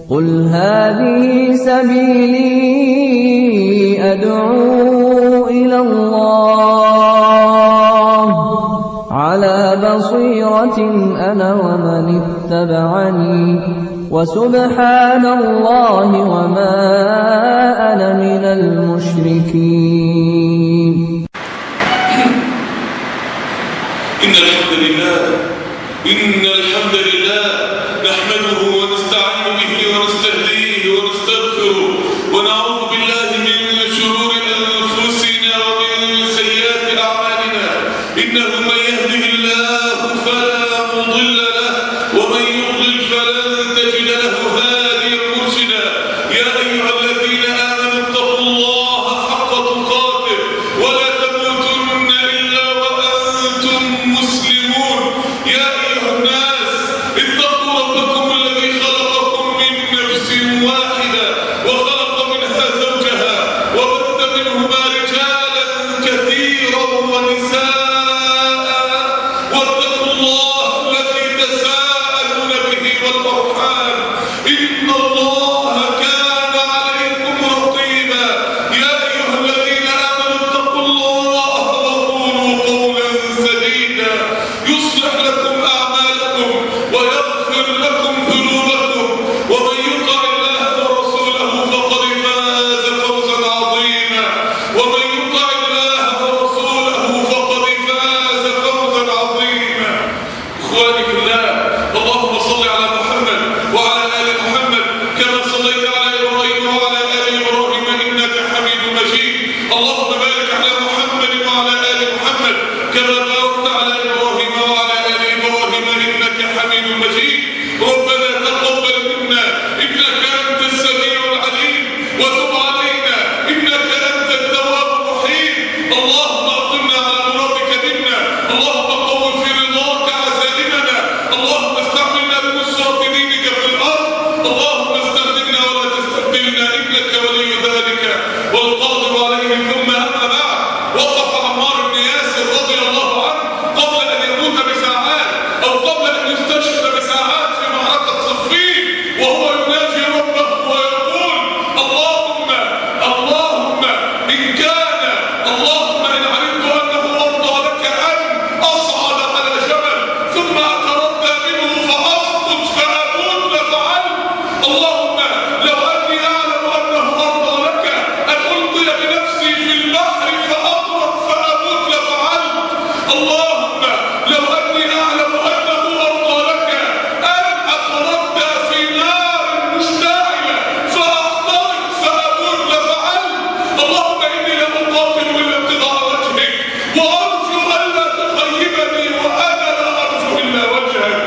قل هذه سبيلي أدعو إلى الله على بصيرة أنا ومن اتبعني وسبحان الله وما أنا من المشركين. إن الحمد لله نحمده ونستعين به ونستهديه ونستغفره ونعوذ بالله من شرور أنفسنا ومن سيئات أعمالنا. إنه من يهده الله فلا مضل له ومن يضلل فلن تجد له هاديا مرشدا. يا أيها الذين آمنوا اتقوا الله حق تقاته ولا تموتن إلا وأنتم مسلمون. يا أيها الناس اتقوا ربكم الذي خلقكم من نفس واحدة وخلق منها زوجها وبث منهما رجالا كثيرا ونساء واتقوا الله الذي تساءلون به والأرحام إن الله كان عليكم رقيبا. يا أيها الذين آمنوا اتقوا الله وقولوا قولا سديدا يصلح لكم أعمالكم ويغفر لكم ذنوبكم ومن يطع الله ورسوله فقد فاز فوزا عظيما. ومن يطع الله ورسوله فقد فاز فوزا عظيما. إخواني في الله، اللهم صل على محمد وعلى آل محمد كما صليت على إبراهيم وعلى آل إبراهيم إنك حميد مجيد. اللهم بارك على محمد وعلى آل محمد كما باركت على إبراهيم وعلى آل إبراهيم إنك حميد مجيد. ربنا تقبل منا إنك أنت السميع العليم وتب علينا إنك أنت التواب الرحيم. اللهم أقمنا على مرادك منا. اللهم قوم في رضاك عزائمنا. اللهم استعملنا بنصرة دينك في الأرض. اللهم استخدمنا ولا تستبدلنا إنك ولي ذلك والقادر عليه. ثم أما بعد، وقف عمار بن ياسر رضي الله عنه قبل أن يموت بساعات أو قبل أن يستشهد بساعات في معركة صفين وهو يناجي ربه ويقول اللهم إن علمت أنه أرضى لك أن أصعد على جبل ثم أتردى منه فأسقط فأموت لفعلت. اللهم لو أني أعلم أنه أرضى لك أن ألقي بنفسي في البحر فأغرق فأموت لفعلت. اللهم لو أني أعلم أنه أرضى لك أن أتردى في نار مشتعلة فأحترق فأموت لفعلت. اللهم إني لم أقاتل إلا ابتغاء وجهك وأرجو ألا تخيبني وأنا لا أرجو إلا وجهك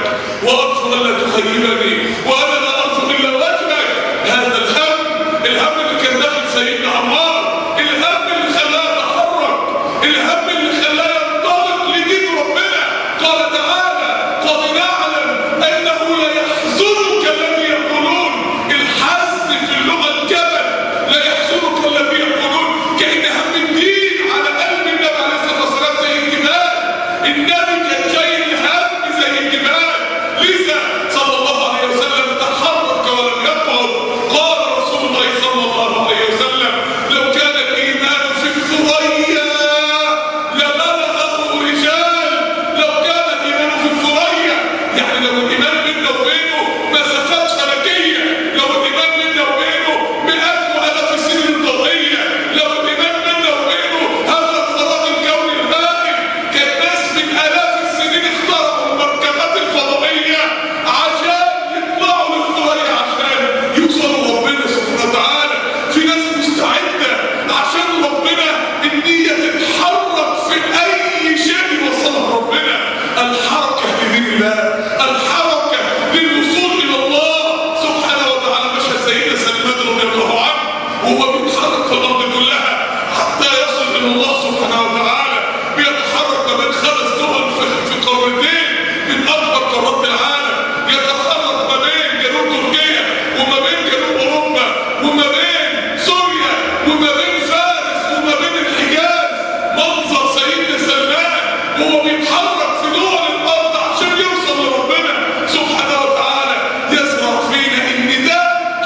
هذا الهم اللي كان داخل سيدنا عمار، الهم اللي خلاه يتحرك، الهم اللي خلاه ينطلق لدين ربنا. قال تعالى قد نعلم أنه ليحزنك الذي يقولون. الحزن في اللغة الجبل، ليحزنك الذي يقولون، كأن هم الدين على قلب النبي عليه الصلاة والسلام زي الجبال. النبي كان جاي الهم زي الجبال، لذا صلى الله عليه وسلم تحرك ولم يقعد. قال رسول الله صلى الله عليه وسلم لو كان الإيمان في الثريا لملأه رجال. لو كان الإيمان في الثريا يعني لو الإيمان بيننا وبينه مسافات فلكية، لو الإيمان بيننا وبينه مئات وآلاف السنين الضوئية، لو الإيمان بيننا وبينه هذا الفراغ الكوني الهائل، كان ناس من آلاف السنين اخترعوا المركبات الفضائية عشان يطلعوا للثريا عشان يوصلوا ربنا سبحانه وتعالى. في ناس مستعدة عشان ربنا النية تتحرك في أي شيء يوصلها ربنا. الحركة لدين الله، الحركة للوصول إلى الله سبحانه وتعالى. مشى سيدنا سلمان رضي الله عنه وهو بيتحرك في الأرض كلها حتى يصل إلى الله سبحانه وتعالى. بيتحرك ما بين 5 دول في قارتين من أكبر قارات العالم. يتحرك ما بين جنوب تركيا وما بين جنوب أوروبا وما بين سوريا وما بين فارس وما بين الحجاز. منظر سيدنا سلمان وهو بيتحرك في دول الأرض عشان يوصل لربنا سبحانه وتعالى. يزرع فينا إن ده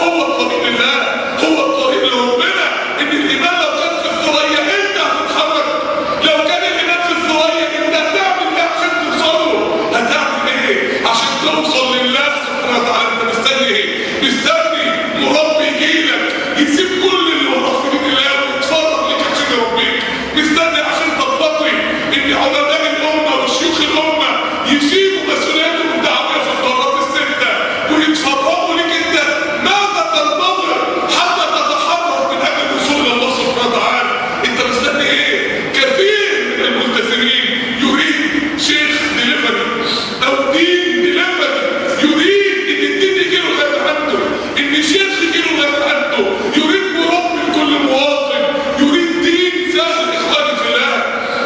مستني مربي يجيلك يسيب كل اللي وراه في دين الله ويتفرغ لك عشان يربيك، مستني عشان تطبقي ان علماء الامه وشيوخ الامه يسيبوا مسؤولياتهم الدعويه في القرارات السته ويتفرغوا لك انت. ماذا تنتظر حتى تتحرك من اجل الوصول الى الله سبحانه وتعالى؟ انت مستني ايه؟ كثير من الملتزمين يريد شيخ ديليفري او دين ديليفري، يريد ان الدين يجيله غير عنده، ان الشيخ يجيله غير عنده، يريد مربي لكل مواطن، يريد دين سهل. اخواني في الله،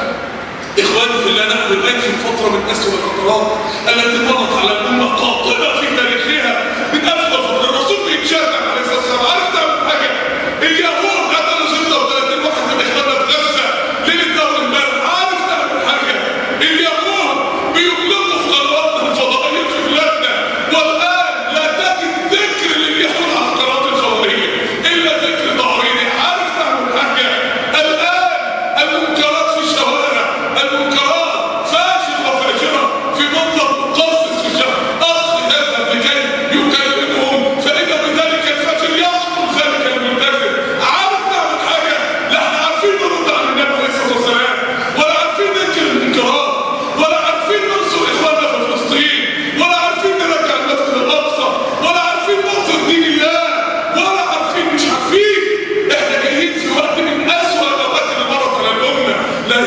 اخواني في الله، نحن الان في فتره من اسوء الفترات التي مرت على الامه قاطبه في تاريخها، من اسوء فترات. الرسول بيتشافى عليه الصلاه والسلام. عارف تعمل حاجه؟ اليهود قتلوا 36 واحد من اخواننا في غزه ليله اول امبارح. عارف تعمل حاجه؟ اليهود بيطلقوا في قنواتنا الفضائيه في بلادنا، والان لا تجد ذكر لليهود على القنوات الفضائيه الا ذكر ضعيني. عارف تعمل حاجه؟ الان المنكرات في الشوارع، المنكرات فاشل وفاجره في منظر مقصص في الشارع، اخ يذهب لكي يكلمهم فاذا بذلك الفاجر يقتل ذلك الملتزم. عارف تعمل حاجه؟ لا احنا عارفين نرد على النبي عليه الصلاه والسلام، ولا عارفين ننكر المنكرات، ولا عارفين ننصر اخواننا في فلسطين، ولا عارفين نرجع المسجد الاقصى، ولا عارفين ننصر دين الله، ولا عارفين، مش عارفين. احنا جايين في وقت من اسوء الاوقات اللي مرت على الامه. لا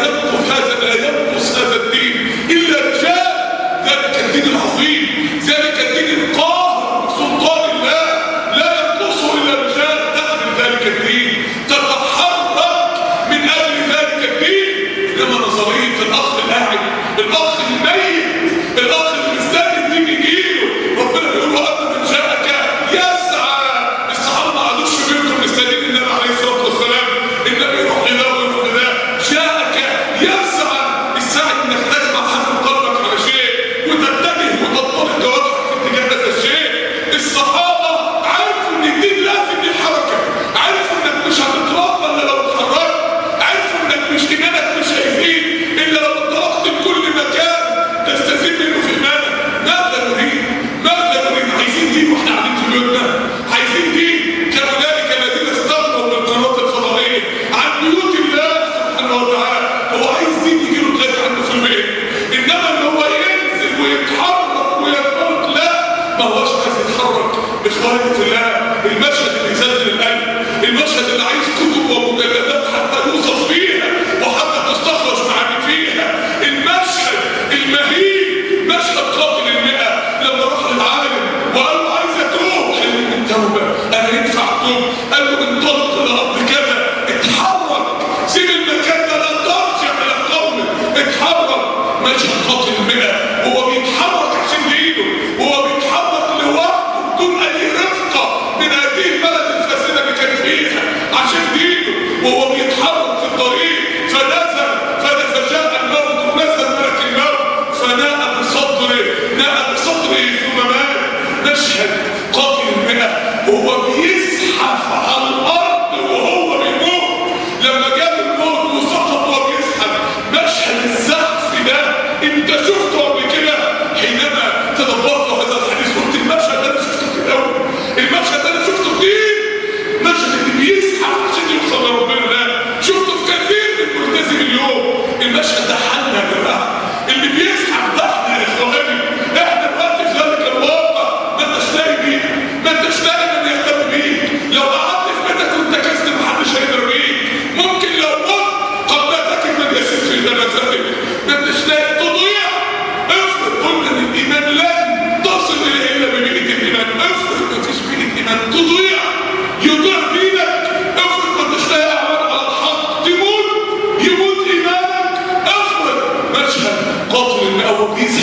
ينقص هذا الدين الا رجال. ذلك الدين العظيم، ذلك الدين القاهر بسلطان الله، لا ينقصه الا رجال تخدم ذلك الدين، تتحرك من اجل ذلك الدين. انما نظريه الاخ القاعد، الاخ الميت، الاخ اللي مستني الدين يجيله، ربنا بيقول له قبل من جاءك يسعى. الصحابه ما قعدوش في بيوتهم مستنيين النبي عليه الصلاه والسلام، النبي يروح لده ويروح لده. جاءك يسعى، السعي انك تجمع حمل قلبك على شيء وتتجه وتنطلق جوارحك في اتجاه هذا الشيء. الصحابه عرفوا ان الدين لازم يتحرك، عرفوا انك مش هتتربى الا لو اتحركت، عرفوا انك مش ايمانك مش هيزيد الا لو انطلقت لكل مكان تستفيد منه في ايمانك. ماذا نريد؟ ماذا نريد؟ عايزين دين واحنا قاعدين في بيوتنا، عايزين دين كذلك الذين استغنوا بالقنوات الفضائيه عن بيوت الله سبحانه وتعالى. هو عايز دين يجي له لغايه عنده في البيت، انما ان هو ينزل ويتحرك وينطلق، لا، ما هوش عايز يتحرك. اخواني في الله، المشهد اللي يزلزل القلب، المشهد اللي عايز كتب ومجلدات حتى يوصف فيها وحتى تستخرج معاني فيها، المشهد المهيب، مشهد قاتل المئة لما راح للعالم وقال له عايز اتوب، قال له من توبه انا ينفع اتوب؟ قال له انطلق لارض كذا، اتحرك، سيب المكان ده، لا ترجع الى قومك، اتحرك. مشهد قاتل المئة، هو بيتحرك عشان دينه، هو بيتحرك لوحده بدون اي رفقه من هذه البلد الفاسده اللي كان فيها عشان دينه، وهو بيتحرك في الطريق فنزل فجاء الموت، ونزل ملك الموت فناء بصدره ثم مات. مشهد قاتل المئة وهو بيزحف على الارض وهو بيموت، لما جاب الموت وسقط وهو بيزحف. مشهد الزحف ده انت شفته قبل كده؟ حينما تدبرت هذا الحديث قلت المشهد ده انا شفته كتير قوي، المشهد ده انا شفته كتير. مشهد اللي بيزحف عشان يوصل لربنا ده شفته في كثير من ملتزم اليوم. المشهد ده حالنا يا جماعه، اللي بيزحف ده احنا يا اخواني، احنا دلوقتي في ذلك الواقع ما انتش لاقي بيه، ما انتش لاقي من يهتم بيه. لو قعدت في بيتك وانت كسل محدش هيقدر بيك، ممكن لو مت قد لا تجد من يسير في جنازتك، ما انتش لاقي تضيع. افرض قلنا ان الايمان لن تصل اليه الا ببيئه الايمان، افرض ما فيش بيئه ايمان تضيع، يضيع دينك. افرض ما انتش لاقي اعمال على الحق، يموت ايمانك. افرض. مشهد قاتل المئة وبيزحف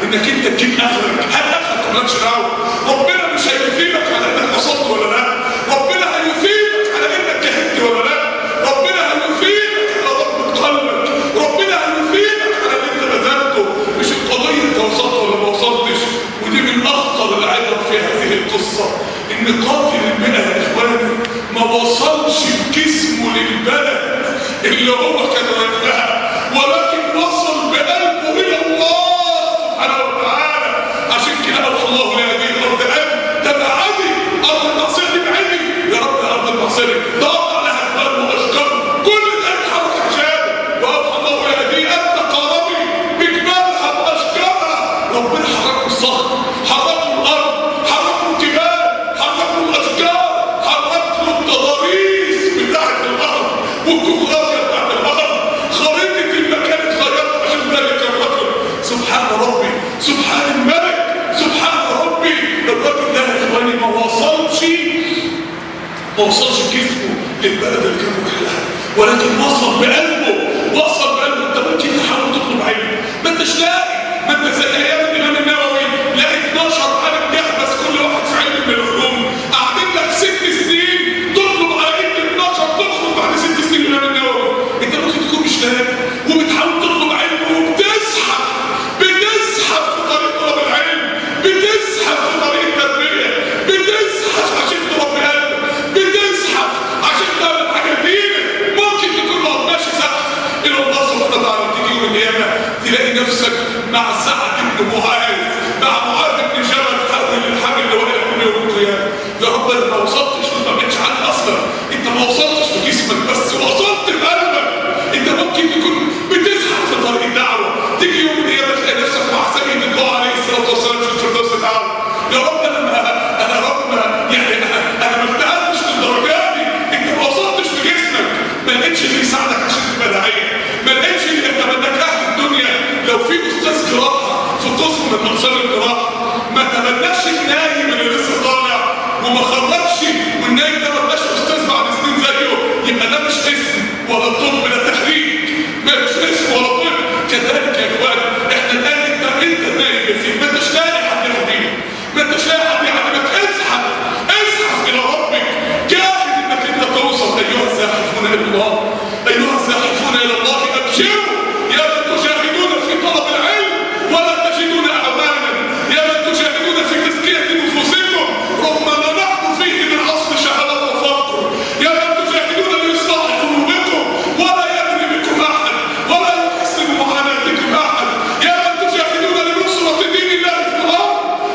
انك انت تجيب اخرك. هل اخرك مالكش دعوه؟ ربنا مش هيثيبك على انك وصلت ولا لا، ربنا هيثيبك على انك جهدت ولا لا، ربنا هيثيبك على رغبة قلبك، ربنا هيثيبك على اللي انت بذلته. مش القضيه انت وصلت ولا ما وصلتش. ودي من اخطر العبر في هذه القصه، ان قاتل المئة يا اخواني ما وصلش بجسمه للبلد اللي هو كان رايحها، ولكن وصل بقلبه الى الله سبحانه وتعالى. عشان كده اوحى الله لهذه الارض ان تبعدي، ارض المعصيه دي بعيدي يا رب، ارض المعصيه ضاق لها جبال واشجار كل ده اتحرك عشانه. واوحى الله لهذه ان تقاربي بجبالها واشجارها. ربنا حركوا الصخر، حركوا الارض، حركوا الجبال، حركوا الاشجار، حركوا التضاريس بتاعت الارض والجغرافيا بتاعت الارض، خريطه المكان اتغيرت عشان ذلك الرجل. سبحان ربي، سبحان الملك، سبحان ربي. الراجل ده يا اخواني ما وصلش جسمه للبلد اللي كان رايح لها، ولكن وصل بقلبه، وصل بقلبه. انت ممكن تحاول تطلب علم ما انتش لاقي، ما انت زي ايام الامام النووي لاقي 12 عالم بيحبس كل واحد في علم من العلوم، قاعدين لك 6 سنين تطلب على ايد 12 تخرج بعد 6 سنين من الامام النووي. انت ممكن تكون مش لاقي وبتحاول تطلب علم وبتزحف، بتزحف في طريق طلب العلم، بتزحف في طريق التربيه، بتزحف عشان تربي قلبك، بتزحف عشان تعمل حاجه جديده. ممكن تكون ما ماشي زحف الى الله سبحانه وتعالى، تيجي يوم القيامه تلاقي نفسك مع سعد بن معاذ، مع معاذ بن جبل حول الحمل اللي واقع كل يوم القيامه. يا رب انا ما وصلتش، ما بقتش عندي اصلا. انت ما وصلتش بجسمك بس، وصلت بقلبك. انت ممكن تكون بتزحف في طريق الدعوه، تيجي يوم القيامه تلاقي نفسك مع سيد الدعاء عليه الصلاه والسلام في الفردوس الاعلى. يا رب انا رب يعني انا ما اجتهدتش للدرجات دي. انت ما وصلتش بجسمك، ما لقيتش اللي يساعدك عشان تبقى داعيه، ما لقيتش اللي انت بدك اهل الدنيا. لو في استاذ قراءه في قسم من اقسام القراءه ما تبناش النايم اللي لسه طالع وما خرجش، والنايم ده ما بقاش استاذ بعد سنين زيه، يبقى ده مش اسم ولا طب، ده تحريك، مش اسم ولا طب. كذلك يا اخوان احنا الان انت نايم يا سيدي، ما انتش لاقي حد يهديك، ما انتش لاقي حد يعلمك. ازحف، ازحف الى ربك، جاهد انك انت توصل. ايها الزاحفون الى الله، ايها الزاحفون الى الله ابشروا يا من تجاهدون في طلب العلم ولا تجدون اعوانا، يا من تجاهدون في تزكيه نفوسكم رغم ما نحن فيه من اصل شهوات وفقر، يا من تجاهدون لاصلاح قلوبكم ولا يدري بكم احد ولا يحسن معاناتكم احد، يا من تجاهدون لنصره دين الله في الارض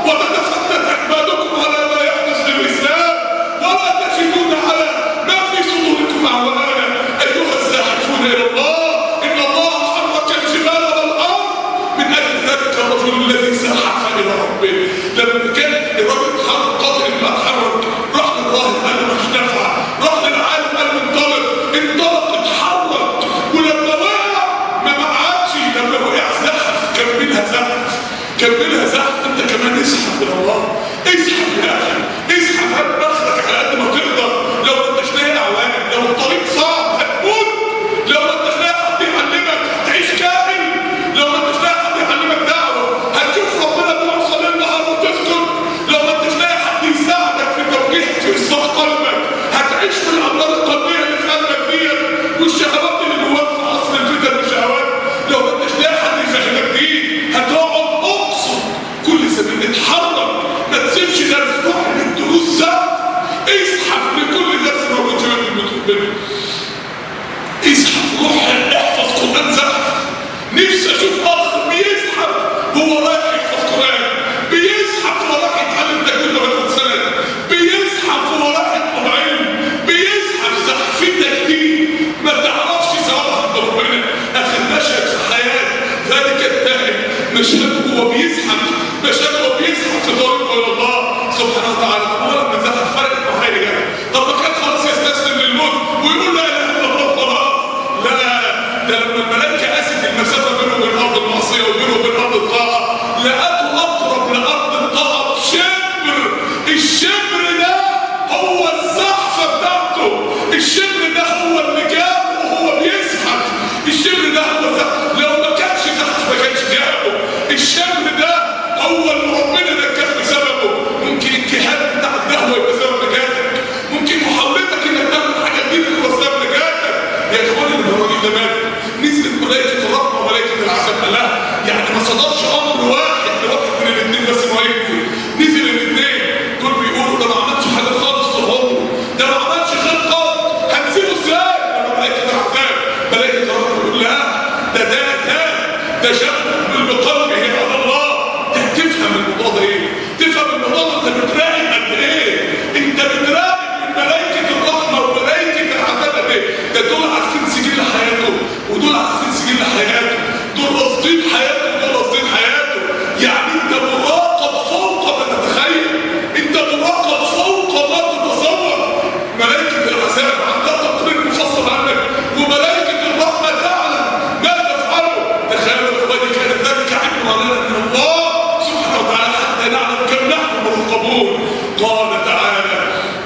وتتفتت اكبادكم على ما يحدث للاسلام ولا تجدون على ما في صدوركم اعوانا. ايها الزاحفون الى الله، ان الله حرك الجبال والارض من اجل ذلك الرجل الذي زحف الى ربه. لما كان الرجل قاتل ما اتحرك، راح للراهب قال له مش نافع، راح للعالم قال له انطلق، اتحرك. ولما وقع ما عادش، لما وقع زحف، كملها زحف، كملها زحف. انت كمان ازحف الى الله، ازحف يا اخي، ازحف، هات نفسك على قد ما تقدر. لو ما انتش لاقي اعوان، لو الطريق صعب هتموت، لو ما انتش لاقي حد يعلمك هتعيش كامل، لو ما انتش لاقي حد يعلمك دعوه هتشوف ربنا بيوصل النهار وتسكت،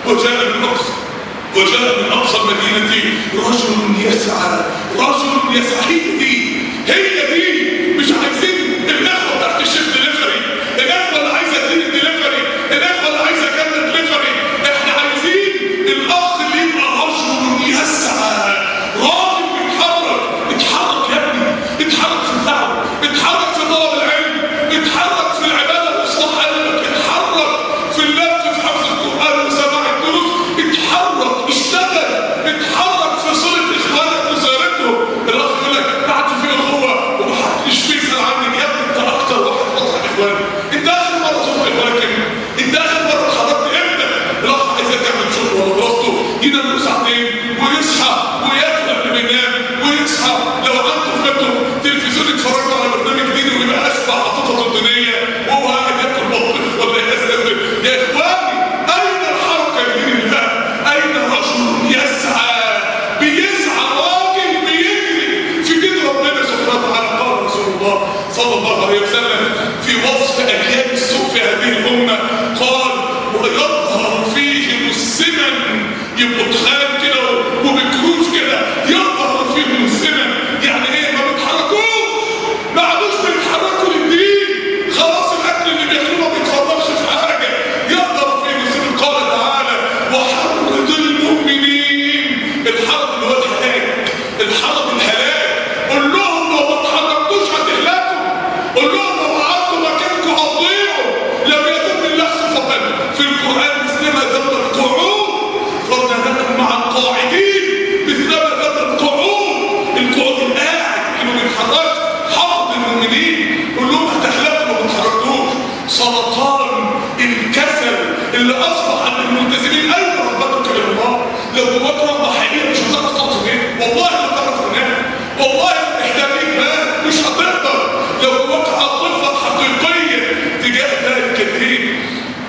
وجاء من أقصى المدينة رجل يسعى. هي دي مش عايزين الأخوة تحت الشيخ دليفري، الأخوة اللي عايزة الدين دليفري، الأخوة اللي عايزة كلمة دليفري. احنا عايزين الأخ اللي يبقى رجل يسعى، راجل اتحرك يا ابني، اتحرك في الدعوة، اتحرك في طلب العلم، اتحرك في العبادة واصلاح قلبك، اتحرك في اللف في حفظ القرآن وسماع الدروس، اتحرك، اشتغل، اتحرك في صلة إخوانك وزيارتهم. الأخ يقول لك قاعد في أخوة ومحدش بيسأل عنك، يا ابني أنت أكتر واحد نصح إخوانك. أنت آخر مرة زرت إخوانك إمتى؟ أنت آخر مرة اتحركت إمتى؟ الأخ عايز يعمل شغل ولا دراسته، ينام ساعتين ويصحى وياكل قبل ما ينام ويصحى، لو عنده في بيته تلفزيون يتفرج على برنامج ديني ويبقى أشبع خططه الدنيا وهو قاعد ياكل بطيخ ولا يستقبل. يا إخواني أين الحركة لدين الله؟ أين رجل يسعى؟ بيسعى راجل بيجري في دين ربنا سبحانه وتعالى. قال رسول الله صلى الله عليه وسلم في وصف أجيال السوء في هذه الأمة، قال ويظهر فيهم السمن. يبقوا تخان كده وبكروش كده، يظهر فيهم السمن. يعني ايه؟ ما بيتحركوش، ما عادوش بيتحركوا للدين، خلاص الاكل اللي بياكلوه ما بيتفضلش في حاجه. يظهر فيهم السمن. قال تعالى وحرض المؤمنين. الحرض اللي هو الهلاك، الحرض الهلاك. قول لهم لو ما اتحركتوش هتهلكوا، قول لهم لو قعدتوا مكانكم هتضيعوا. لم يكن بالله صفه في القران مثلما ذم القعود، فضلناكم مع القاعدين مثلما ذم القعود. القعود القاعد اللي ما بيتحركش. حرض المؤمنين، قول لهم هتهلكوا لو ما اتحركتوش. سرطان الكسل اللي اصبح عند الملتزمين. اين رغبتك الى الله؟ لو جواك رغبه حقيقيه مش هتعرف تقصد ايه، والله ما تعرف تنام، والله محتاج ايمان مش هتقدر. لو جواك عاطفه حقيقيه تجاه ذلك الدين،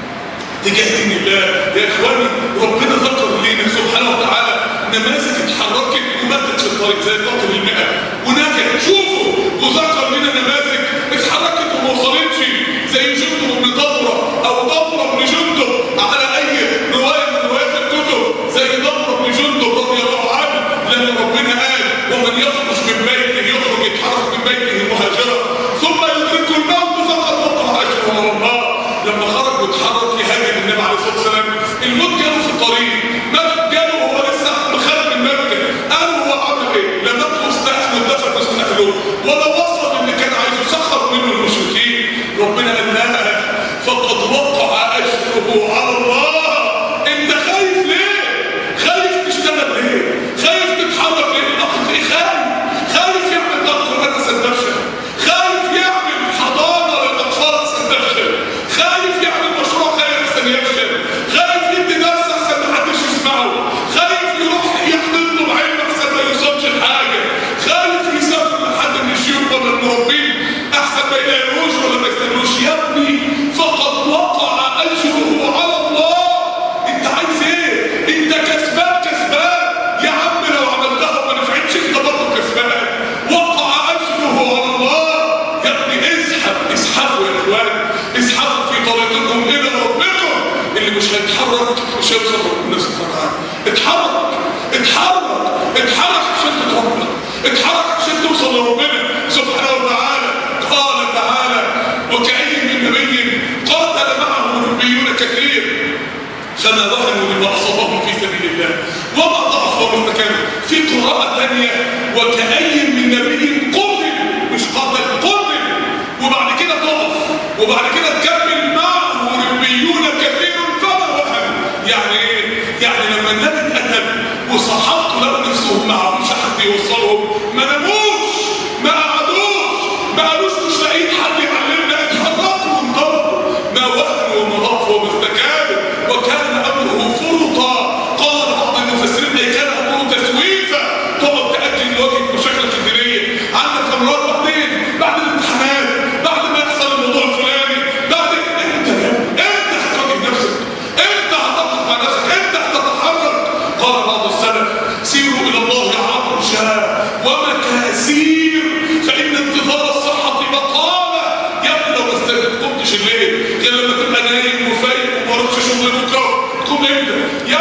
تجاه دين الله. يا اخواني ربنا ذكر لنا سبحانه وتعالى نماذج اتحركت وماتت في الطريق زي القاتل المئة ونجت. شوفوا، وذكر لنا نماذج اتحركت وما وصلتش زي جندب بن ضمرة او ضمرة بن جندب على اي رواية من روايات الكتب، زي ضمرة بن جندب رضي الله عنه لما ربنا قال ومن يخرج من بيته يخرج يتحرك من بيته مهاجرا ثم يدركه الموت فقد وقع اجره على الله. لما خرج واتحرك يهاجم النبي عليه الصلاه والسلام، الموت جاله في الطريق، مات جاله وهو لسه خارج من مكه. قالوا هو عمل ايه؟ لا مات وسط اهله ودفن وسط اهله ولا وصل اللي كان عايزه، سخر منه المشركين. ربنا قال لها فقد وقع اجره على الله. انت خايف ليه؟ خايف تشتغل ليه؟ خايف تتحرك ليه؟ الاخ ايه خايف يعمل دكتور انا سندفشه، خايف يعمل حضانه للاطفال سندفشه، خايف يعمل مشروع خير احسن يفشل، خايف يدي درس احسن محدش يسمعه، خايف يروح يحضر له علم احسن ما يوصلش لحاجه، خايف يسافر لحد من الشيوخ ولا المربين احسن ما يلاقيهوش ولا ما يستنوش. يا ابني فقد وقع اجره على الله. انت عايز ايه؟ انت كسبان يا عم، لو عملتها وما نفعتش انت برضه كسبان. وقع اجره على الله. يا ابني اسحبوا يا اخوان، اسحبوا في طريقكم الى ربكم. اللي مش هيتحرك مش هيوصل لربنا سبحانه وتعالى. اتحرك عشان تتربى، اتحرك عشان توصل لربنا سبحانه وتعالى. قال تعالى وكأي من نبي قاتل معه ربيون كثير فما وهنوا لما اصابهم في سبيل الله وما ضعفوا من مكانه. في قراءة ثانية وكأي من نبي قتل، مش قاتل، قتل وبعد كده ضعف وبعد كده تكمل معه ربيون كثير فما وهنوا. يعني ايه؟ يعني لما النبي اتقتل وصحابته لقوا نفسهم ما عرفوش حد يوصلهم، ما ناموش، ما قالوش مش لاقيين حد يعلمنا، اتحركوا وانضربوا، ما وهنوا وما ضعفوا وما استكانوا وكان امره فرطا. قال بعض المفسرين ده كان امره تسويفا. تقعد تاكد لوجهك مشاكلك الدينيه، عندك امراض بعد الامتحانات، بعد ما يحصل الموضوع الفلاني، بعد انت هتواجه نفسك، انت هتقف مع نفسك، انت هتتحرك. قال بعض السلف سيروا الى الله عرجا ومكاسير فان انتظار الصحه بطاله. يا ابني لو ما قمتش الليل غير لما تبقى نايم وفايق وما رحتش شغل بكره تقوم امتى؟ يا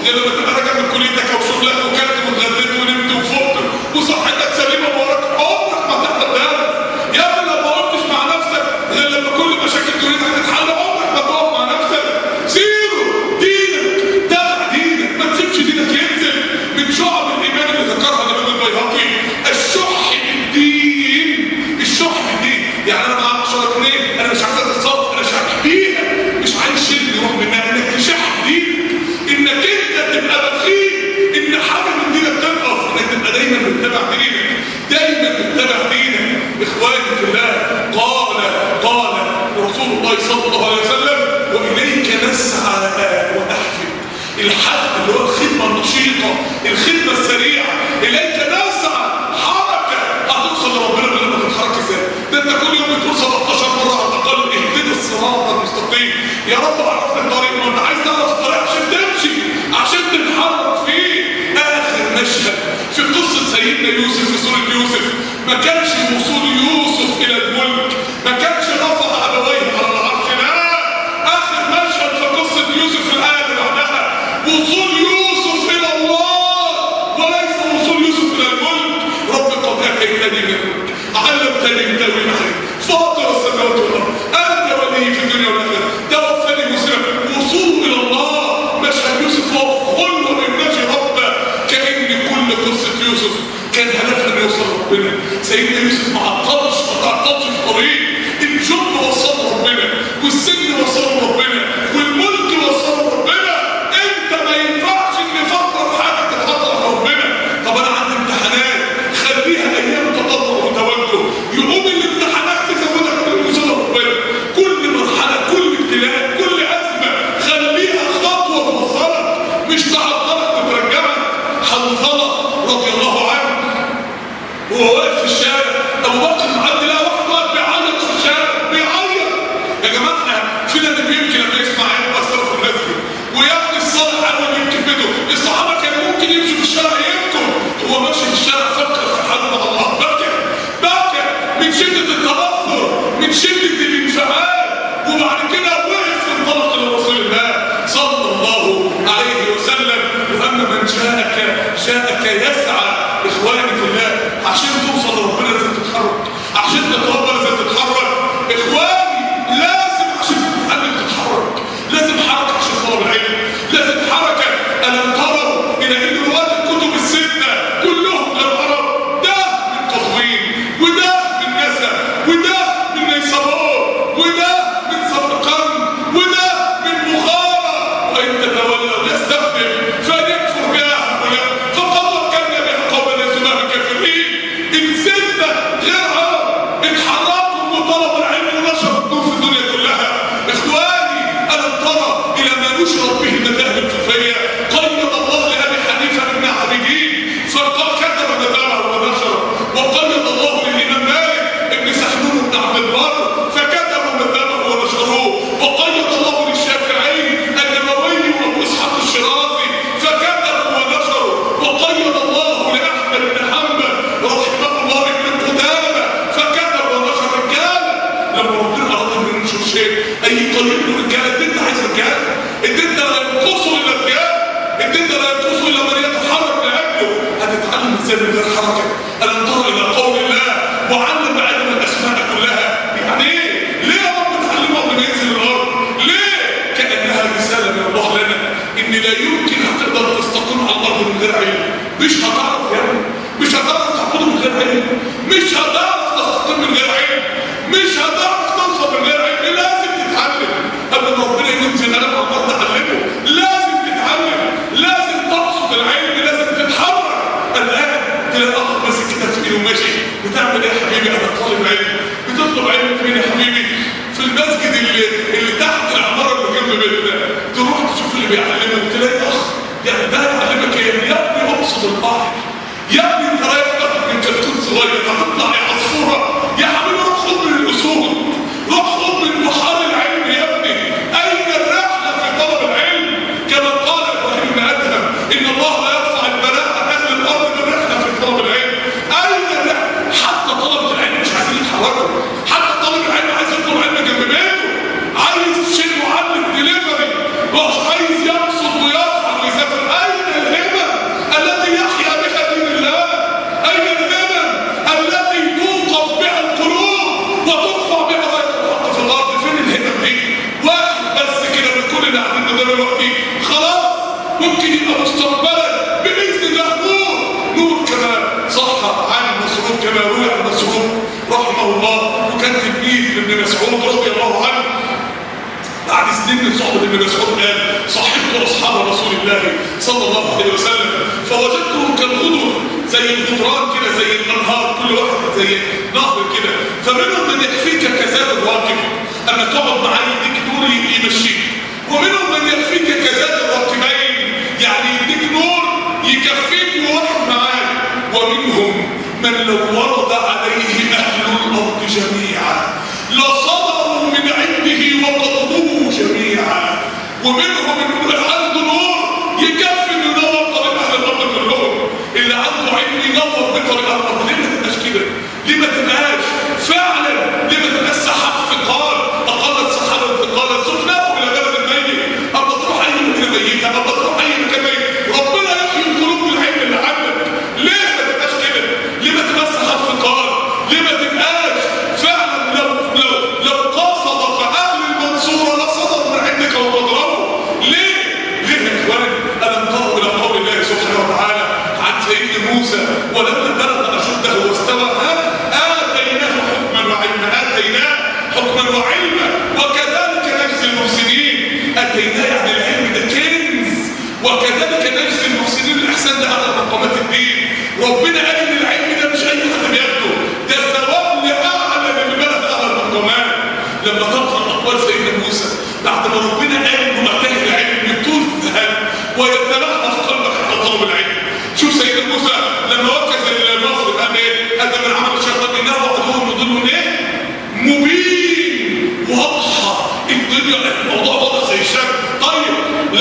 غير لما تبقى راجع من كليتك او شغلك وكلت واتغديت ونمت وفقت وصحتك سليمه ووراك عمرك ما تقدر تعرف. يا ابني لو ما وقفتش مع نفسك غير لما كل مشاكل دنيتك تتحل عمرك ما تقف مع نفسك. سيره دينك، تابع دينك، ما تسيبش دينك ينزل. من شعب الايمان اللي ذكرها الامام البيهقي الشح بالدين. الشح بالدين يعني انا معاك 10 جنيه انا مش عايز اتصرف، انا شاك بيها، مش عايز شيء يروح منها. انك تشح دينك، انك انت تبقى بخيل ان حاجه من دينك تنقص، انك تبقى دايما بتتابع دينك، دايما بتتابع دينك. اخواني في الله، قال رسول الله صلى الله عليه وسلم واليك نسعى ونحفد. الحفد اللي هو الخدمه النشيطه، الخدمه السريعه. اليك نسعى، حركه. هتوصل لربنا من لما تتحرك ازاي؟ ده انت كل يوم بتقول 17 مره على الاقل اهدنا الصراط المستقيم. يا رب عرفنا الطريق، وانت عايز تعرف الطريق عشان تمشي، عشان تتحرك فيه. اخر مشهد في قصه سيدنا يوسف في سوره يوسف ما كانش وصول يوسف الى الملك، ما كانش رفع ابويه على العرش، لا. اخر مشهد في قصه يوسف في الايه اللي بعدها وصول يوسف الى الله وليس وصول يوسف الى الملك. رب قد اتيتني من الملك، علمتني من تاويل الاحاديث، فاطر السماوات والارض، انت ولي في الدنيا والاخره، توفني مسلما. وصوله الى الله. مشهد يوسف هو خلوه من نجي ربه. كان كل قصه يوسف كان هدفها انه يوصل لربنا. سيدنا يوسف ما تعطلش في طريق. الجن وصله ربنا، والسجن وصله ربنا، والملك وصله ربنا. انت ما ينفعش ان فتره في حياتك تتفضل ربنا. طب انا عندي امتحانات، خليها ايام تطلع وتوجه، يقوم الامتحانات تزودك من وصول ربنا. كل مرحله، كل ابتلاء، كل ازمه خليها خطوه توصلك، مش تعطلك وترجعك. حنظله رضي الله عنه وهو واقف في الشارع، ابو بكر معدي لها واحد واقف بيعيط في الشارع، بيعيط. يا جماعه احنا فينا اللي بيبكي لما يسمع عيب اثر في المسجد، ويبكي الصالح اول ما يبكي في بيته. الصحابه كانوا ممكن يمشوا في الشارع يبكوا، هو ماشي في الشارع فكر في حاله مع الله، بكى من شده التاثر، من شده الانفعال، وبعد كده وقف انطلق الى رسول الله صلى الله عليه وسلم. واما من جاءك يسعى. اخواني في الله، عشان توصل لربنا لازم تتحرك، عشان تتربى لازم تتحرك. اخواني لازم عشان تتعلم تتحرك، لازم حركه عشان طلب العلم، لازم حركه. الم تروا الى ان رواه الكتب السته كلهم للعرب، ده من قزوين، وده من نسب، وده من نيسابور، وده من سمرقند، وده من بخارى. وان تتولوا يستخدم فليكفر بها هؤلاء فقد وكلنا بها قوما ليسوا بها بكافرين. السته غير عرب اتحركوا وطلبوا العلم ونشروا النور في الدنيا كلها. اخواني الم ترى الى ما نشرت به المذاهب الفقهيه. قيد الله لابي حنيفه بن عابدين فكتب مذهبه ونشره، وقيد الله للامام مالك ابن سحنون بن عبد البر فكتبوا مذهبه ونشروه، وقيد الله للشافعي النووي وابو اسحاق الشيرازي فكتبوا ونشروا، وقيد الله لاحمد بن حنبل رحمه الله ابن قدامه فكتب ونشر. رجاله لما ربنا اراد ان ينشر شيء اي قليل من رجاله، الدين عايز رجاله، الدين لا ينقصه الا رجاله، الدين لا ينقصه الا من يتحرك لاجله. هتتعلم ازاي من غير حركه؟ الم ترى الى قول الله وعلم علم الاسماء كلها. يعني ايه؟ ليه يا رب تعلمه قبل ما ينزل الارض؟ ليه؟ كانها رساله من الله لنا ان لا يمكن هتقدر تستقيم على الارض من غير علم. مش هتعرف يا ابني، مش هتعرف تحفظ من غير علم، مش هتعرف تستقيم من غير علم، مش هتعرف توصل من غير علم. لازم تتعلم قبل ما ربنا ينزل على الارض. تعلمه، لازم تتعلم، لازم تقصد العلم، لازم تتحرك. الان تلاقي اخ ماسك كتاب في ايده وماشي، بتعمل ايه يا حبيبي؟ انا طالب علم. بتطلب علم فين يا حبيبي؟ في المسجد اللي تحت العماره اللي جنب بيتنا. تروح تشوف اللي بيعلمه وتلاقي اخ يعني ده يعلمك ايه؟ يا ابني اقصد البحر، يا ابني انت رايح تاخد من كرتون صغير هتطلع يا عصفوره. يا حبيبي روح خد من الاصول، روح خد من بحار العلم يا ابني. اين الرحله في طلب العلم؟ كما قال ابراهيم بن ادهم ان الله لا يرفع البلاء عن اهل الارض بالرحله في طلب العلم. اين الرحله؟ حتى طلبه العلم مش عايزين يتحركوا، حتى طالب العلم عايز يطلب علم جنب بيته، عايز شيء معلم ديليفري، مش عايز يقصد ويرفع ويسافر. قاعدين قدام دلوقتي خلاص ممكن يبقى مستقبلا باذن الله نور كما صح عن مسعود، كما روي عن مسعود رحمه الله، وكان تلميذ لابن مسعود رضي الله عنه. بعد سنين من صحبه ابن مسعود قال صحبت اصحاب رسول الله صلى الله عليه وسلم فوجدتهم كالغدر، زي الغدران كده، زي الانهار، كل واحد زي نهر كده، فمنهم من يكفيك كزاد الراكب، اما تقعد معاه يديك نور يمشيك، ومنهم من يكفيك كزاد الراكبين، يعني يديك نور يكفيك وواحد معاك، ومنهم من لو ورد عليه اهل الارض جميعا لصدروا من عنده وقضوا جميعا، ومنهم اللي عنده نور يكفي انه ينور طريق اهل الارض كلهم، اللي عنده علم ينور بطريق اهل الارض. ليه ما تبقاش كده؟ ليه ما تبقاش فعلا؟ ليه ما تبقاش سحاب ثقال؟ اقلت سحابا ثقالا سقناه الى بلد الميت، اما تروح اي مكان ميت، اما تروح اي مكان ميت، ربنا يحيي القلوب بالعلم اللي عندك. ليه ما تبقاش كده؟ ليه ما تبقاش سحاب ثقال؟ ليه ما تبقاش فعلا لو قاصدك اهل المنصوره لصدر من عندك وتضربه؟ ليه يا اخوان؟ الم تروا الى قول الله سبحانه وتعالى عن سيدنا موسى ولما بلغ اشده واستوى اتيناه حكما وعلما وكذلك نجزي المحسنين. اتيناه يعني العلم ده كنز، وكذلك نجزي المحسنين. الاحسان ده على مقامات الدين. ربنا قال ان العلم ده مش اي حد بياخده، ده ثواب لاعلى من بلد اعلى المقامات. لما تقرا اقوال سيدنا موسى بعد ما ربنا قال انه اتاه العلم بطول الذهب ويتبعنا في قلبك حتى طلب العلم. شوف سيدنا موسى لما وكز المصر قال ايه؟ قال من عمل شيطان انه عدو مضل ايه؟ مبين، واضحه الدنيا، الموضوع واضح زي الشمس. طيب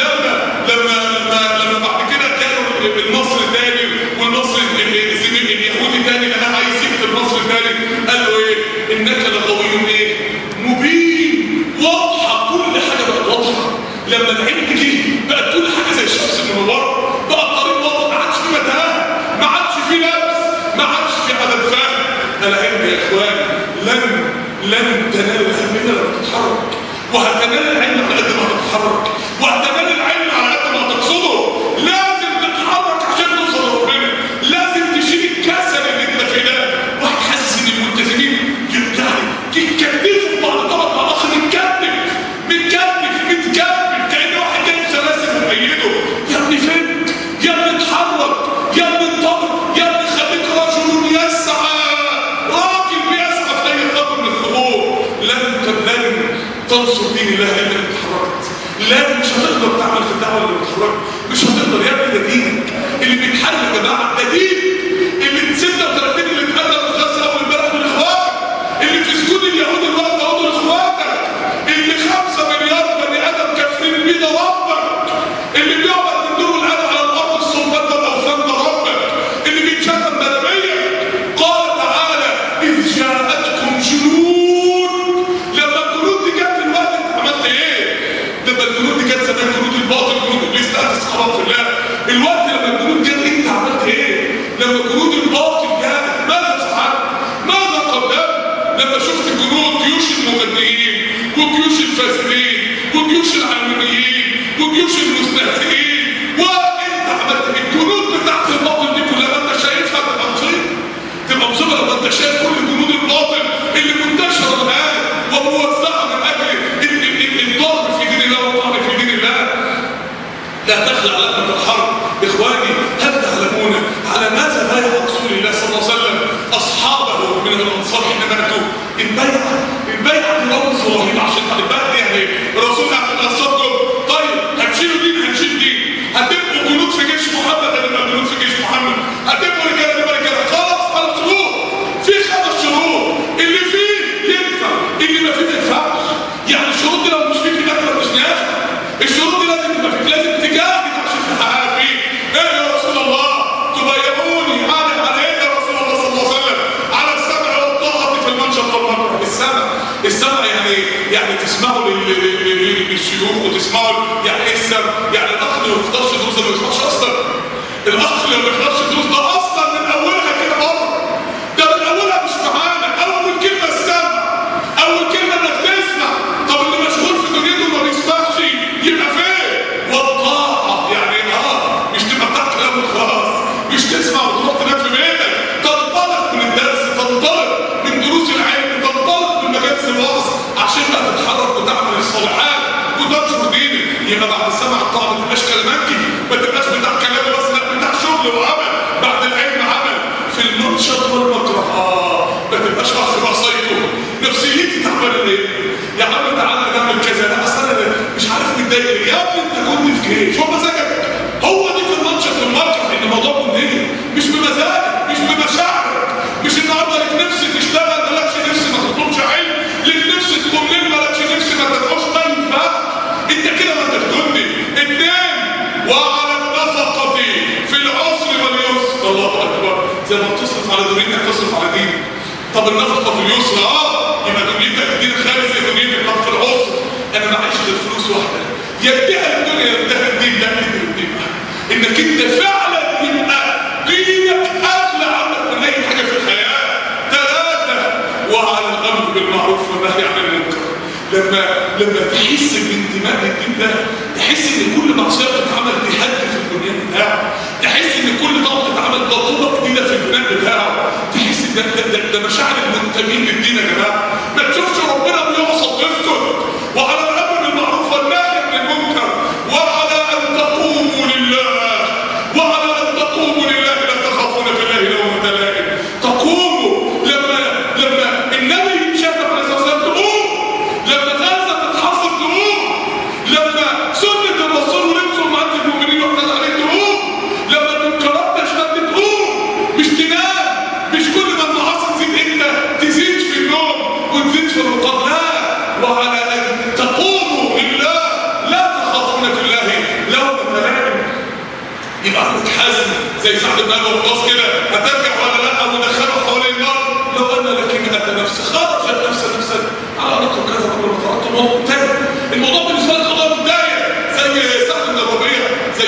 لما بعد كده كانوا المصر تاني والمصر اليهودي تاني اللي انا عايز يكتب مصر تاني، قال له ايه؟ انك لغوي ايه؟ مبين، واضحه، كل حاجه بقت واضحه. لما العلم جه بقت كل حاجه زي الشمس المنوره، بقى الطريق واضح، ما عادش في متاهه، ما عادش في لبس، ما عادش في عدد فهم. العلم يا اخوان لن تنال العلم الا لما تتحرك، وهتنال العلم على قد ما تتحرك، وهتنال العلم على قد ما تقصده. لازم تتحرك عشان توصل لربنا، لازم تشيل الكسل اللي انت فيه ده. واحد حاسس ان الملتزمين يتكلفوا بعض، طبعا مع اخر متكلف كأن واحد جايب سلاسل ومأيده. يا ابني فين؟ يا ابني اتحرك، يا ابني انطلق، يا ابني خليك رجل يسعى، راجل بيسعى في اي خطوه من الخطوات. لن تنصر دين الله الا انت اتحركت. لا، مش هتقدر تعمل في الدعوه اللي اتحركت، مش هتقدر. يا ابني ده دينك اللي بيتحل يا جماعه، ده دين اللي 36 اللي اتقدم في غزه اول امبارح من اخواتك، اللي في سجون اليهود الوقت اهو اخواتك، اللي 5 مليار بني ادم كافرين بيه ده ربك، اللي بيقعد من دور العدل على الارض السلطان ده الاوثان ده ربك، اللي بيتشتم بدنيا. قال تعالى اذ جاءتكم جنود. لما الجنود دي جت الوقت انت عملت ايه؟ لما الجنود دي جت زمان جنود الباطل، جنود ابليس تأسس خلاص في الله. الوقت لما الجنود جت انت عملت ايه؟ لما جنود الباطل جت ماذا فعلت؟ ماذا قدمت؟ لما شفت جنود جيوش المغنيين وجيوش الفاسدين وجيوش العلمانيين وجيوش المستهزئين، وانت عملت الجنود بتاعت الباطل دي كلها انت شايفها تبقى مصيبه لما انت شايف كل جنود الباطل اللي منتشره الان وموزعه من اجل الضرب في دين الله والطعن في دين الله. لا تخلع لقمه الحرب. اخواني، هل تعلمون على ماذا بايع رسول الله صلى الله عليه وسلم اصحابه من الانصار حين ماتوا؟ البيعه دي رمز رهيب. عشان البيعه دي يعني الرسول قال للانصار طيب هتشيلوا دين، هنشيل دين، هتبقوا جنود في جيش محمد، هنبقى جنود في جيش محمد، هتبقوا رجاله، هنبقى رجاله. خلاص 5 شهور، في 5 شهور اللي فيه ينفع، اللي ما فيه ما ينفعش. يعني الشروط دي لو مش فيك يبقى مش نافع. الشروط دي لازم تبقى فيك، لازم تجاهد عشان تحققها فيه. ايه يا رسول الله؟ تبايعوني على يا رسول الله صلى الله عليه وسلم على السمع والطاعه في المنشط والمكره. السمع يعني تسمعوا للشيوخ وتسمعوا. يعني ايه السمع؟ يعني الاخ اللي ما بيحضرش دروس ما بيسمعش اصلا. الاخ اللي ما بيحضرش دروس ده اصلا من اولها كده بره، ده من اولها مش معانا. اول كلمه السمع، اول كلمه انك تسمع. طب اللي مشغول في دنيته ما بيسمعش يبقى السمع الطاعه، ما تبقاش كلاماتي، ما تبقاش بتاع كلام بس، لا بتاع شغل وعمل، بعد العلم عمل، في المنشط والمكره. ما تبقاش اخ بعصايته، نفسيتي تعبانه ليه؟ يا عم تعالى نعمل كذا، لا اصل انا مش عارف متضايق ليه. يا ابني انت كنت في جيش، هو مزاجك؟ هو دي في المنشط والمكره، ان الموضوع منتهي، مش بمزاجك، مش بمشاعرك، مش النهارده ليك نفس تشتغل مالكش نفس ما تطلبش علم، ليك نفس تكون ليل مالكش نفس ما تدعوش طيب، انت كده ما انتش جندي. اتنين، وعلى النفقه في العسر واليسر. الله اكبر، زي ما بتصرف على دنيتك تصرف على دينك. طب النفقه في اليسر يبقى دنيتك دين خالص، زي دنيتك. طب في العسر انا معيش غير فلوس واحده، يديها الدنيا يديها الدين، لا الدين انك انت فعلا يبقى دينك اغلى عندك من اي حاجه في الحياه. ثلاثه، وعلى الامر بالمعروف والنهي عن المنكر. لما تحس بانتماء للدين ده، تحس ان كل معصيه بتتعمل دي حد في البنيان بتاعه، تحس ان كل ضغط بتتعمل ضغوطه جديده في البناء بتاعه، تحس ده مشاعر المنتمين للدين يا جماعه. ما تشوفش ربنا بيقصد يسكت. وعلى الامر بالمعروف والنهي عن المنكر، وعلى ان تقوموا لله، وعلى ان تقوموا لله لا تخافون في الله لومة لائم. تقوموا لما النبي شاف الرسول صلى الله عليه وسلم تقوم، لما غزة تتحصر تقوم، لما سنة الرسول ولبسوا مع المؤمنين واحتاج عليه تقوم، لما المنكرات تشتد تقوم، مش تنام، مش كل ما المعاصي تزيد انت تزيد في النوم وتزيد في الرقاب. لا، وعلى ان تقوموا لله لا تخافون في الله لومة لائم. يبقى عندك حزم زي سعد بن ابي وقاص كده، هترجع ولا لا؟ ودخلوا حوالين النار، لو ان لك مئة نفس خرجت نفسا على رقم كذا رقم قرأت الموضوع انتهى. الموضوع بالنسبه لك قضاء بدايه، زي سعد بن الربيع،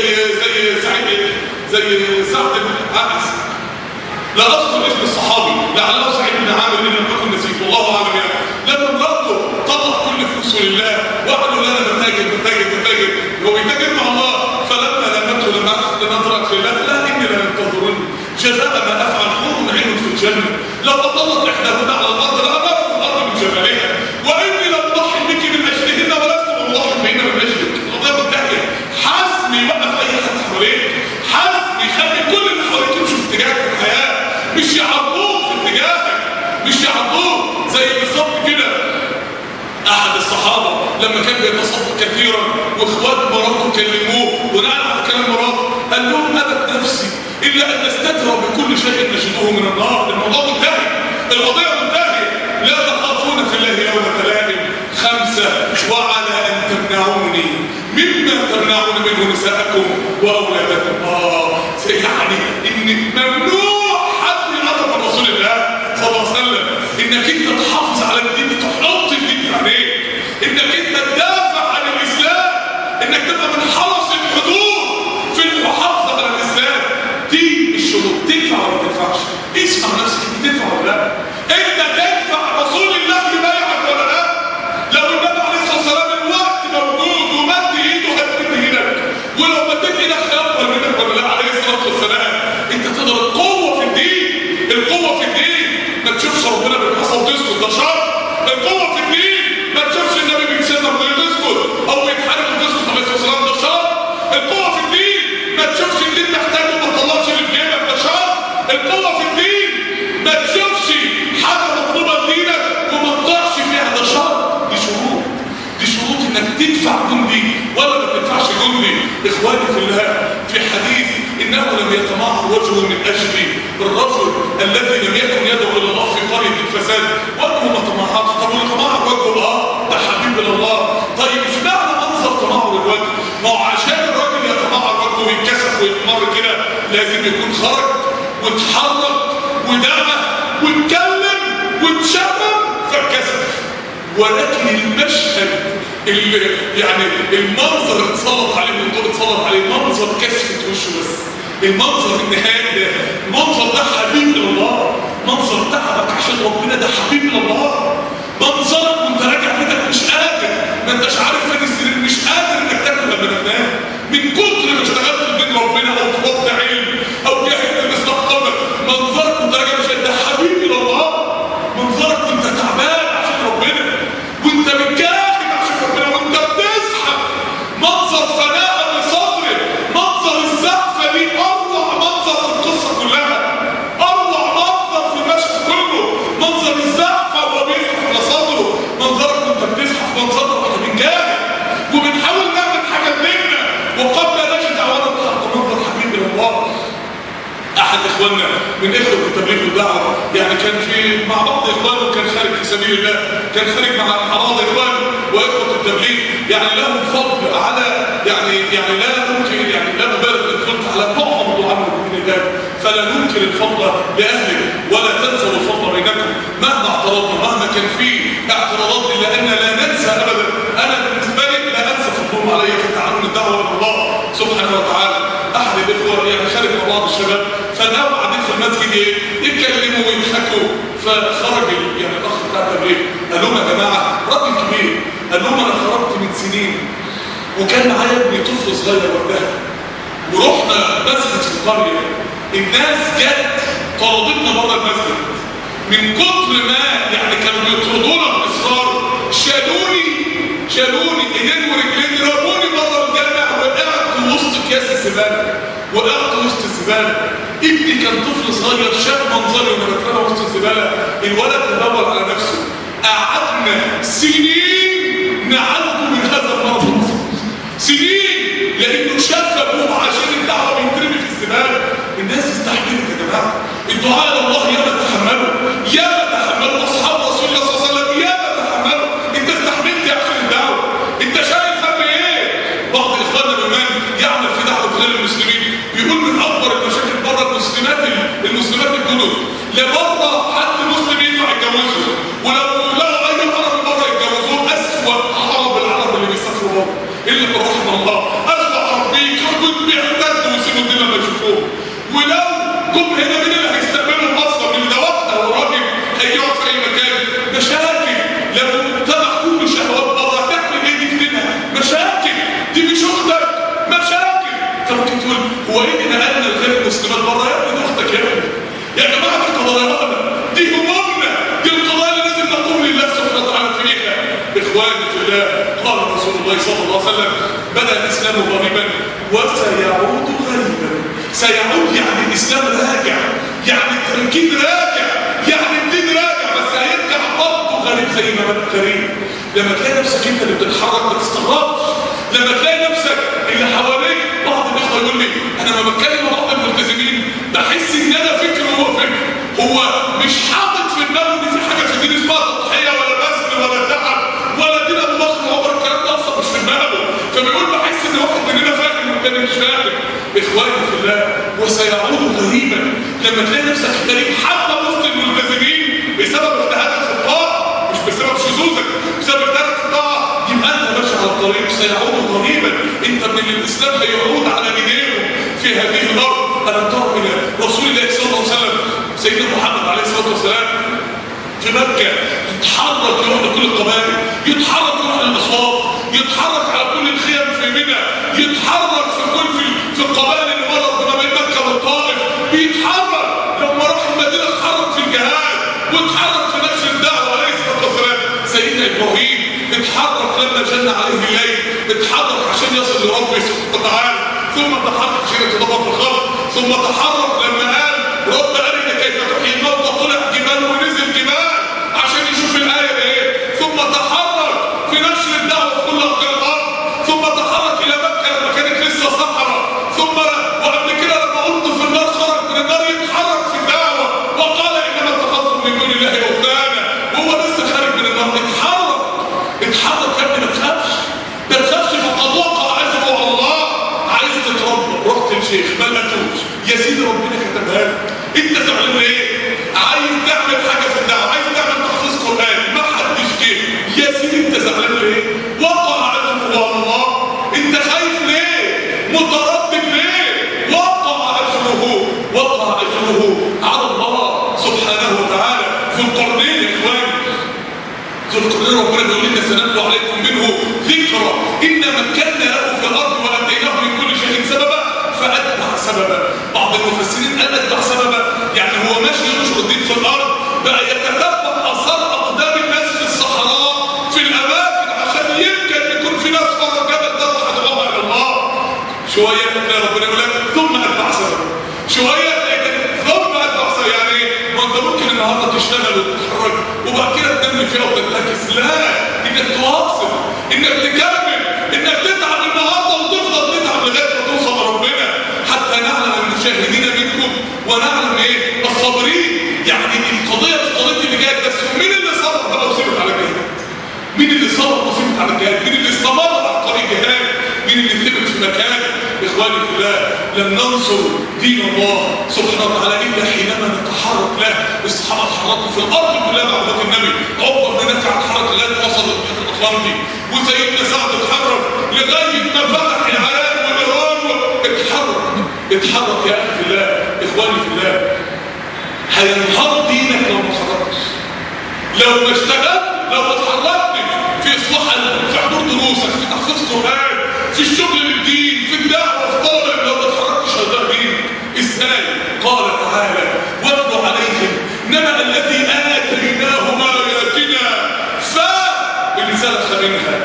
زي سعد بن عبس، لا اذكر اسم الصحابي، لعله سعيد بن عامر ان لم تكن نسيت، والله اعلم يعني. لما امراته طلق كل فلوسه لله، وقالوا لا انا بتاجر، هو بيتاجر مع الله. فلما لمته لما ترك لله، لا اني لا ينتظرني جزاء ما افعل حور عين في الجنه، لو اطلق احداهن على الارض لامرت الارض من جمالها، واني لم اضحي بك من اجلهن ولست مضحي بهن من اجلك. القضيه منتهيه. حزم يوقف اي حد حواليك، حزم يخلي كل اللي حواليك يمشوا في اتجاهك في الحياه، مش يعرضوك في اتجاهك، مش يعرضوك. زي بالظبط كده احد الصحابه لما كان بيتصدق كثيرا واخوات مراته كلموه بناء على كلام مراته، قال لهم ابت نفسي الا ان نستتر بكل شيء نجده من النار. الموضوع منتهي، القضيه منتهيه. لا تخافون في الله لومة لائم. خمسه، وعلى ان تمنعوني مما تمنعون منه نساءكم واولادكم. يعني ان ممنوع حد يقرب من رسول الله صلى الله عليه وسلم، انك انت تحافظ على الدين، تحط الدين في عينيك، انك انت تدافع عن الاسلام، انك تبقى من حرس الحدود في المحافظه على الاسلام. دي الشروط. تدفع ولا ما تدفعش؟ اسمع نفسك، انت تدفع ولا لا؟ انت تدفع رسول الله ببيعك ولا لا؟ لو النبي عليه الصلاه والسلام الوقت موجود ومد ايده هتمد ايدك، ولو مدت ايدك هيقبل منك ولا لا؟ عليه الصلاه والسلام. انت تقدر. القوه في الدين، القوه في الدين. ما تشوفش ربنا بالحصى وتسكت، ده شر. القوه في الدين ما تشوفش النبي بيتشتم وتسكت او يتحارب وتسكت عليه الصلاه والسلام، ده شر. القوه في الدين ما تشوفش الدين محتاج وما تطلعش اللي في جيبك، ده شر. القوه في الدين ما تشوفش حاجه مطلوبه لدينك وما تضيعش فيها، ده شر. دي شروط انك تدفع جندي ولا ما تدفعش جندي. اخواني في الله، في حديث انه لم يتمعر وجهه من اجل الرجل الذي لم يكن يدعو الى الله في قريه الفساد، وجهه ما تمعرش. طب وتمعر وجهه ده حبيب الى الله. طيب مش معنى منظر تمعر الوجه، ما هو عشان الراجل يتمعر وجهه ويتكسف ويتمر كده لازم يكون خرج واتحرك ودعا واتكلم واتشرب فاتكسف. ولكن المشهد اللي يعني المنظر اللي اتسلط عليه والضوء اتسلط عليه، منظر كسفة وشه بس، المنظر النهائي ده، المنظر ده حبيب لله، منظر تعبك عشان ربنا ده حبيب لله، منظرك وانت راجع بيتك مش قادر، ما انتش عارف فين السرير، مش قادر انك تاكل لما تنام من كتر ما اشتغلت بين ربنا او طلبت علم او جاهدت باستقامتك. منظرك وانت راجع مش ده حبيب لله، منظرك وانت تعبان عشان ربنا، وانت بتجاهد عشان ربنا، وانت بتزحف، منظر فنان وقبل نجد دعوانا الحق منظر حبيب الله. احد اخواننا من اخوه التبليغ والدعوه يعني كان في مع بعض اخوانه، كان خارج في سبيل الله، كان خارج مع بعض اخوانه واخوه التبليغ، يعني لهم فضل على يعني لا ممكن يعني لا مبالغ ان كنت على معظم العمل من ذلك، فلا ننكر الفضل لاهله ولا تنسوا الفضل بينكم مهما اعترضنا، مهما كان في اعتراضات، الا ان لا ننسى ابدا. انا بالنسبه لي لا انسى فضلهم علي في تعاون الدعوه الى الله سبحانه وتعالى. احد الاخوه يعني خارج مع بعض الشباب، فناموا قاعدين في المسجد يتكلموا ويضحكوا، فخرج يعني الاخ بتاع التبليغ قال لهم يا جماعه، راجل كبير قال لهم انا خرجت من سنين وكان معايا ابني طفل صغير وقتها، ورحنا مسجد في القريه، الناس جت طردتنا بره المسجد من كتر ما يعني كانوا بيطردونا باصرار، شالوني ايدين ورجلين، رموني بره الجامع، وقعت وسط اكياس الزباله، ابني كان طفل صغير شاف منظري وانا بترمى وسط الزباله، الولد تدور على نفسه، قعدنا سنين نعالجه من هذا المرض، سنين لانه شاف ابوه عشان الدعوه بيترمي في الزباله. الناس استحملت يا جماعه، الدعاء الى الله ياما تحملوا اصحاب رسول الله صلى الله عليه وسلم، ياما تحملوا. انت استحملت عشان الدعوه، انت شايف هم ايه؟ بعض اخواننا كمان يعمل في دعوه غير المسلمين، بيقول من اكبر المشاكل بره المسلمات الجدد، لبره حد مسلم ينفع يتجوزه، ولو لقوا اي عربي بره يتجوزوه، اسوء العرب اللي بيسافروا بره اللي برحمه الله، اسوء عربيين كنت بيعتدوا ويسيبوا الدنيا ما يشوفوه، ولو جم هنا مين اللي هيستقبلهم اصلا؟ من ده واحده وراجل هيقعد في اي مكان. مشاكل لو مجتمع كله شهوات بره هتعمل ايه دي في دينها؟ مشاكل دي مش اختك، مشاكل. انت ممكن تقول هو ايه نقلنا لغير المسلمات بره؟ يا ابني اختك يا ابني، يا جماعه دي قضايانا، دي همومنا، دي القضايا اللي لازم نقوم لله سبحانه وتعالى فيها. اخواني في الله، قال رسول الله صلى الله عليه وسلم: بدا الاسلام غريبا وسيعود غريبا. سيعود يعني الاسلام راجع، يعني التمكين راجع، يعني الدين راجع، بس هيرجع برضه غريب زي ما بدا غريب. لما تلاقي نفسك انت اللي بتتحرك ما تستغربش، لما تلاقي نفسك اللي حواليك. بعض الاخوه يقول لي انا لما بتكلم مع بعض الملتزمين بحس ان انا فكر وهو فكر، هو مش حاطط في دماغه ان في حاجه في الدين اسمها تضحيه ولا بذل ولا تعب ولا دين ابو بكر وعمر، الكلام ده اصلا مش في دماغه، فبيقول بحس ان واحد مننا فاهم والتاني مش فاهم. اخواني في الله، وسيعود غريبا. لما تلاقي نفسك غريب حتى وسط الملتزمين بسبب اجتهادك في الطاعه، مش بسبب شذوذك، بسبب اجتهادك في الطاعه، يبقى انت ماشي على الطريق. سيعود غريبا، انت من الاسلام هيعود على ايديهم في هذه الارض. الم تر الى رسول الله صلى الله عليه وسلم سيدنا محمد عليه الصلاه والسلام في مكه يتحرك يروح لكل القبائل، يتحرك يروح للاسواق، يتحرك على كل الخيام في منى، يتحرك في القبائل اللي مرت ما بين مكه والطائف، بيتحرك. لما راح المدينه اتحرك في الجهاد واتحرك في نشر الدعوه عليه الصلاه والسلام. سيدنا ابراهيم اتحرك لما جن عليه الليل، اتحرك عشان يصل لربه سبحانه وتعالى، ثم تحرك عشان يتدبر في الخلق، ثم تحرك لما قال رب ارنا كيف تحيي الموتى، طلع جبال ونزل جبال عشان يشوف الايه ايه، ثم تحرك في نشر الدعوه في كل ارض الارض، ثم تحرك الى مكه لما كانت لسه صحراء، ثم وقبل كده لما قلت في النار خرج من النار يتحرك في الدعوه وقال انما اتخذتم من دون الله اوثانا، وهو لسه خارج من النار. اتحرك يا ابني، ما تخافش فقد وقع اجره على الله. عايز تتربى، رحت للشيخ ما لقيتوش، يا سيدي ربنا كتبها لك، انت تعمل ايه؟ عايز تعمل حاجه في الدعوه، عايز تعمل تحفيظ قران، ما حدش جه، يا سيدي انت زعلان ليه؟ وقع اجره على الله. انت خايف ليه؟ متردد ليه؟ وقع اجره على الله سبحانه وتعالى. في القرنين يا اخوان، في القرنين ربنا بيقول لنا سنتلو عليكم منه ذكرى ان مكنا له في الارض واتيناه من كل شيء سببا فاتبع سببا. بعض المفسرين قال اتبع سببا يعني هو ماشي ينشر الدين في الارض، بقى يتتبع اثار اقدام الناس في الصحراء في الاماكن عشان يمكن يكون في ناس بره جبل ده هتدعوها الى الله. شويه تلاقي ربنا يقول لك ثم اتبع سببا، شويه ثم اتبع سببا. يعني ما انت ممكن النهارده تشتغل وتتحرك وبعد كده تنمي فيها وتتركز، لا، انك تواصل، انك تكمل، انك تتعب النهارده وتفضل تتعب المشاهدين منكم ونعلم ايه الصابرين. يعني القضيه مش قضيه اللي جايه بس، مين اللي صبر بقى وثبت على الجهاد؟ مين اللي صبر وثبت على الجهاد؟ مين اللي استمر على طريق الجهاد؟ مين اللي ثبت في مكانه؟ اخواني في الله، لن ننصر دين الله سبحانه وتعالى الا حينما نتحرك له. الصحابه اتحركوا في الارض كلها بعد موت النبي. عقبه بن نافع اتحرك لغايه وصل المحيط الاطلنطي، وسيدنا سعد اتحرك لغايه ما فتح العراق وايران. اتحرك يا اخي في الله. اخواني في الله، هينهار دينك لو ما اتحركتش، لو ما اشتغلت، لو ما اتحركتش في اصلاح قلبك، في حضور دروسك، في تحفيظ قران، في الشغل بالدين، في الدعوه، في طالب. لو ما اتحركتش هيضيع دينك. ازاي؟ قال تعالى: واتل عليهم نبأ الذي آتيناه آياتنا اللي سلخ منها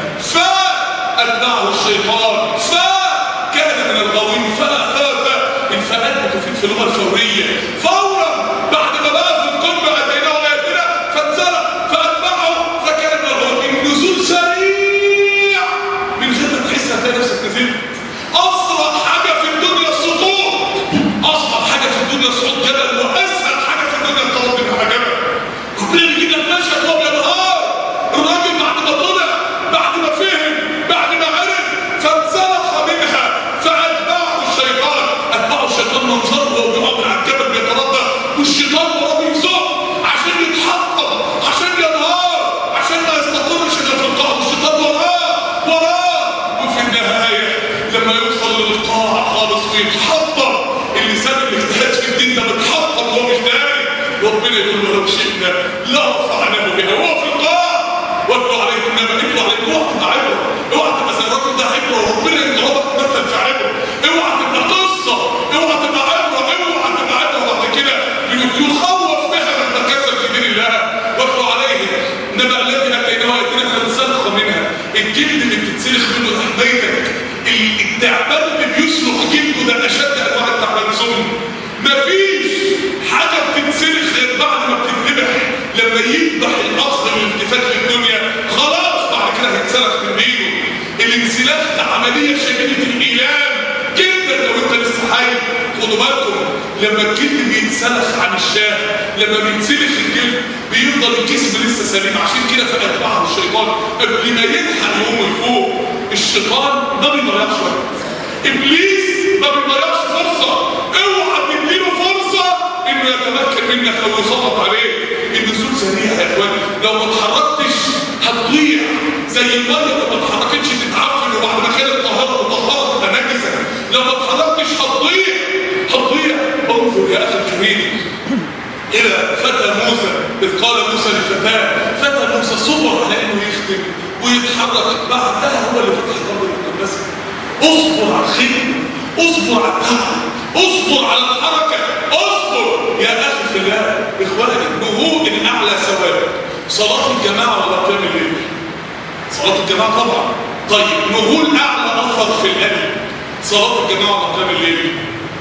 فأتبعه الشيطان فكان من الغاوين الفاءات بتفيد في اللغه الفوريه. فورا بعد ما بقى في القمه اتيناه اياتنا فانسلخ فاتبعه فكان من الغاوين. نزول سريع من غير ما تحس، هتلاقي نفسك نزلت. اسرع حاجه في الدنيا السقوط، اصعب حاجه في الدنيا صعود جبل، واسهل حاجه في الدنيا التوضي على جبل. ربنا بيجيب لك مشهد وهو بينهار، الراجل بعد ما طلع، بعد ما فهم، بعد ما عرف، فانسلخ منها فاتبعه الشيطان. اتبعه الشيطان منظره وهو بيقع على الجبل بيتردد، والشيطان وراه بيزق عشان يتحطم، عشان ينهار، عشان ما يستقرش الا في القاع، والشيطان وراه. وفي النهايه لما يوصل للقاع خالص ويتحطم، اللسان اللي اجتهد في الدين ده متحطم وهو مش داري. ربنا يقول له: لو شئنا لرفعناه بها وهو في القاع. واتلو عليكم نبأ. اتلو عليكم، اوعى تبقى عبره، اوعى تبقى زي الراجل ده عبره وربنا يضربك مثل في عبره. اوعى تبقى قصه، اوعى تبقى عبره، اوعى تبقى عبره بعد كده يخوف بها من تكسر في دين الله. واتلو عليهم نبأ الذي اتيناه اياتنا فانسلخ منها. الجلد اللي بتتسلخ منه ده حمايتك. التعبان اللي بيسلخ جلده ده اشد انواع التعبان سم. مفيش حاجه بتتسلخ غير بعد ما بتتذبح. لما يذبح الاصل الالتفات للدنيا خلاص بعد كده هيتسلخ من ايده. الانسلاخ ده عمليه شديده الايلام جدا لو انت لسه حي. خدوا بالكم، لما الجلد بيتسلخ عن الشاه، لما بيتسلخ الجلد بيفضل الجسم لسه سليم. عشان كده فاتبعه الشيطان قبل ما يلحق يقوم لفوق. الشيطان ما بيضيعش وقت، ابليس ما بيضيعش فرصه. اوعى تديله فرصه انه يتمكن منك لو يسلط عليه. النزول سريع يا اخوان، لو ما اتحركتش هتضيع. زي الميه لو ما اتحركتش تتعفن، وبعد ما كانت طهاره وطهاره تبقى نجسه. لو ما اتحركتش هتضيع. انظر يا اخي الكريم الى فتى موسى، اذ قال موسى لفتاه. فتى موسى صبر على انه يخدم ويتحرك، بعدها هو اللي فتح الارض المقدسه. اصبر على الخدمه، اصبر على الدعوه، اصبر على الحركه، اصبر يا اخي في الله. اخواني، نهوض الاعلى ثواب صلاه الجماعه ولا قيام الليل؟ صلاه الجماعه طبعا. طيب نهوض اعلى افضل في القلب صلاه الجماعه ولا قيام الليل؟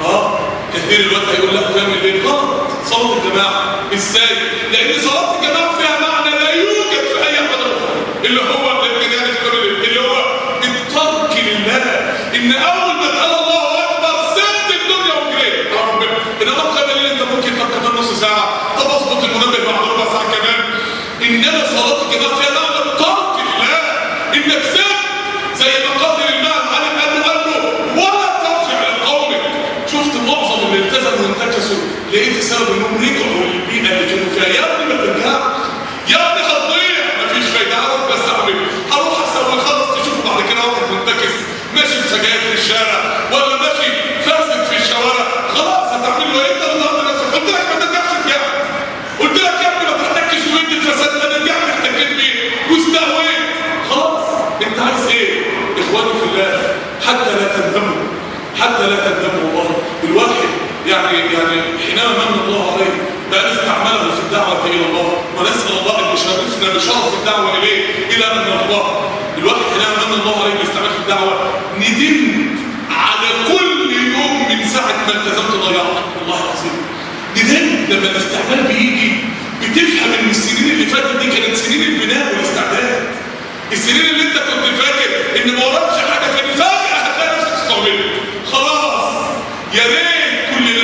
كثير الوقت هيقول لك قيام الليل غلط. صلاه الجماعه ازاي؟ لان صلاه الجماعه فيها معنى لا يوجد في اي حاجه اخرى، اللي هو الجنان الكامل، اللي هو الترك لله. ان اول ما قال الله اكبر سبت الدنيا وجريت يا رب. انما قيام الليل انت ممكن كمان نص ساعه، طب اظبط المنبه بعد ربع ساعه كمان. انما صلاه الجماعه فيها معنى الترك لله، انك سبت زي ما قاتل المال علي قال له ولا ترجع لقومك. شفت معظم اللي التزموا وانتكسوا لقيت سبب انهم رجعوا للبيئه اللي كانوا فيها. يا ابني ما ترجعش، يا ابني هتضيع، مفيش فايده. هروح بس اعمل، هروح اسوي، خلاص تشوفوا بعد كده واحد منتكس ماشي بسجاير في الشارع ولا ماشي فاسد في الشوارع. خلاص هتعمل له ايه؟ انت اللي ضربت نفسك. قلت لك ما ترجعش تجاهد، قلت لك يا ابني ما تحتكش بيد الفساد، ما ترجعش تحتكين بيه واستهويت. خلاص انت عايز ايه؟ اخواني في الله، حتى لا تندموا، حتى لا تندموا. والله الواحد يعني حينما من الله عليه بأن استعمله في الدعوة إلى الله، ونسأل الله أن يشرفنا بشرف الدعوة إليه إلى أن نرضاه. الواحد حينما من الله عليه باستعمال في الدعوة ندم على كل يوم من ساعة ما التزمت ضيعته. والله العظيم ندم. لما الاستعمال بيجي بتفهم ان السنين اللي فاتت دي كانت سنين البناء والاستعداد. السنين اللي انت كنت فاكر ان ما وراكش حاجه، في فجأة هتلاقي نفسك استعملت. خلاص يا ريت كل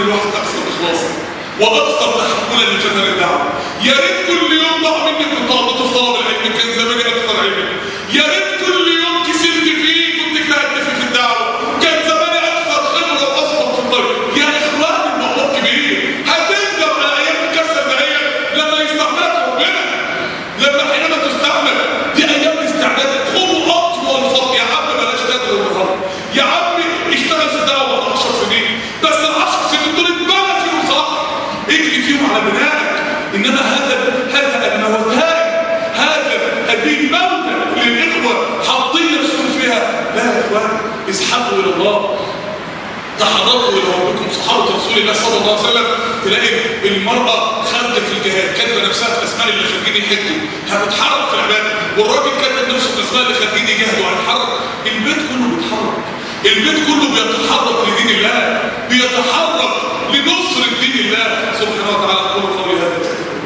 كل واحد اكثر اخلاصا واكثر تحملا لفتن الدعوه. يا ريت كل يوم ضاع مني كنت قضيته في طلب العلم، كان زماني اكثر علما. يا ريت كل يوم كسلت فيه كنت اجتهدت فيه في الدعوه، كان زماني اكثر خبره واصبر في الطريق. يا اخواني الموضوع كبير. هتندم على ايام الكسل دهيت لما يستعملك ربنا، لما حينما تستعمل دي ايام استعداد. خذوا اطول فرق يا عم، بلاش تاكل النهارده يا عم، اشتغل في الدعوه 10 سنين بس، ال10 سنين دول اتبنى فيهم صح، اجري فيهم على بنائك. انما هذا الموتان، هذه الموتى للاخوه حاطين نفسهم فيها. لا يا اخوان، اسحبوا الى الله، تحركوا الى ربكم. صحابه رسول الله صلى الله عليه وسلم تلاقي المراه خارجه في الجهاد كاتبه نفسها في اسماء اللي خارجين يحجوا، هتتحرك في العباده، والراجل كاتب نفسه في اسماء اللي خارجين يجاهدوا، هيتحرك. البيت كله بيتحرك، البيت كله بيتحرك لدين الله، بيتحرك لنصر دين الله سبحانه وتعالى. قول قولي هذا.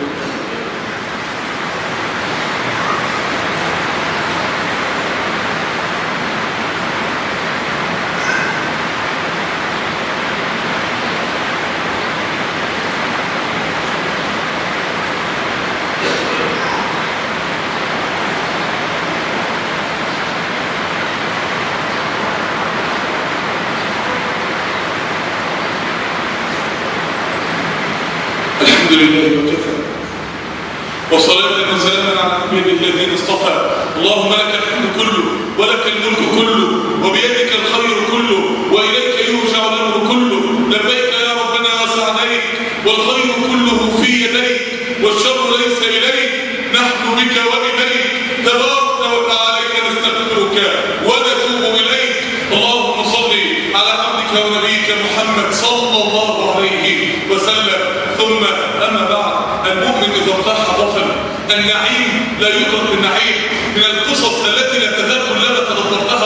الحمد لله وكفى، وصلاة وسلاما على عباده الذين اصطفى. اللهم لك الحمد كله ولك الملك كله وبيدك الخير كله واليك يرجع الامر كله. لبيك يا ربنا وسعديك، والخير كله في يديك والشر ليس اليك. نحن بك واليك تبارك وتعالى نستغفرك ونتوب اليك. اللهم صل على عبدك ونبيك محمد صلى الله عليه وسلم. ثم أما بعد، المؤمن إذا ارتاح ظفر. النعيم لا يدرك بالنعيم. من القصص التي لا تزال كلما تدبرتها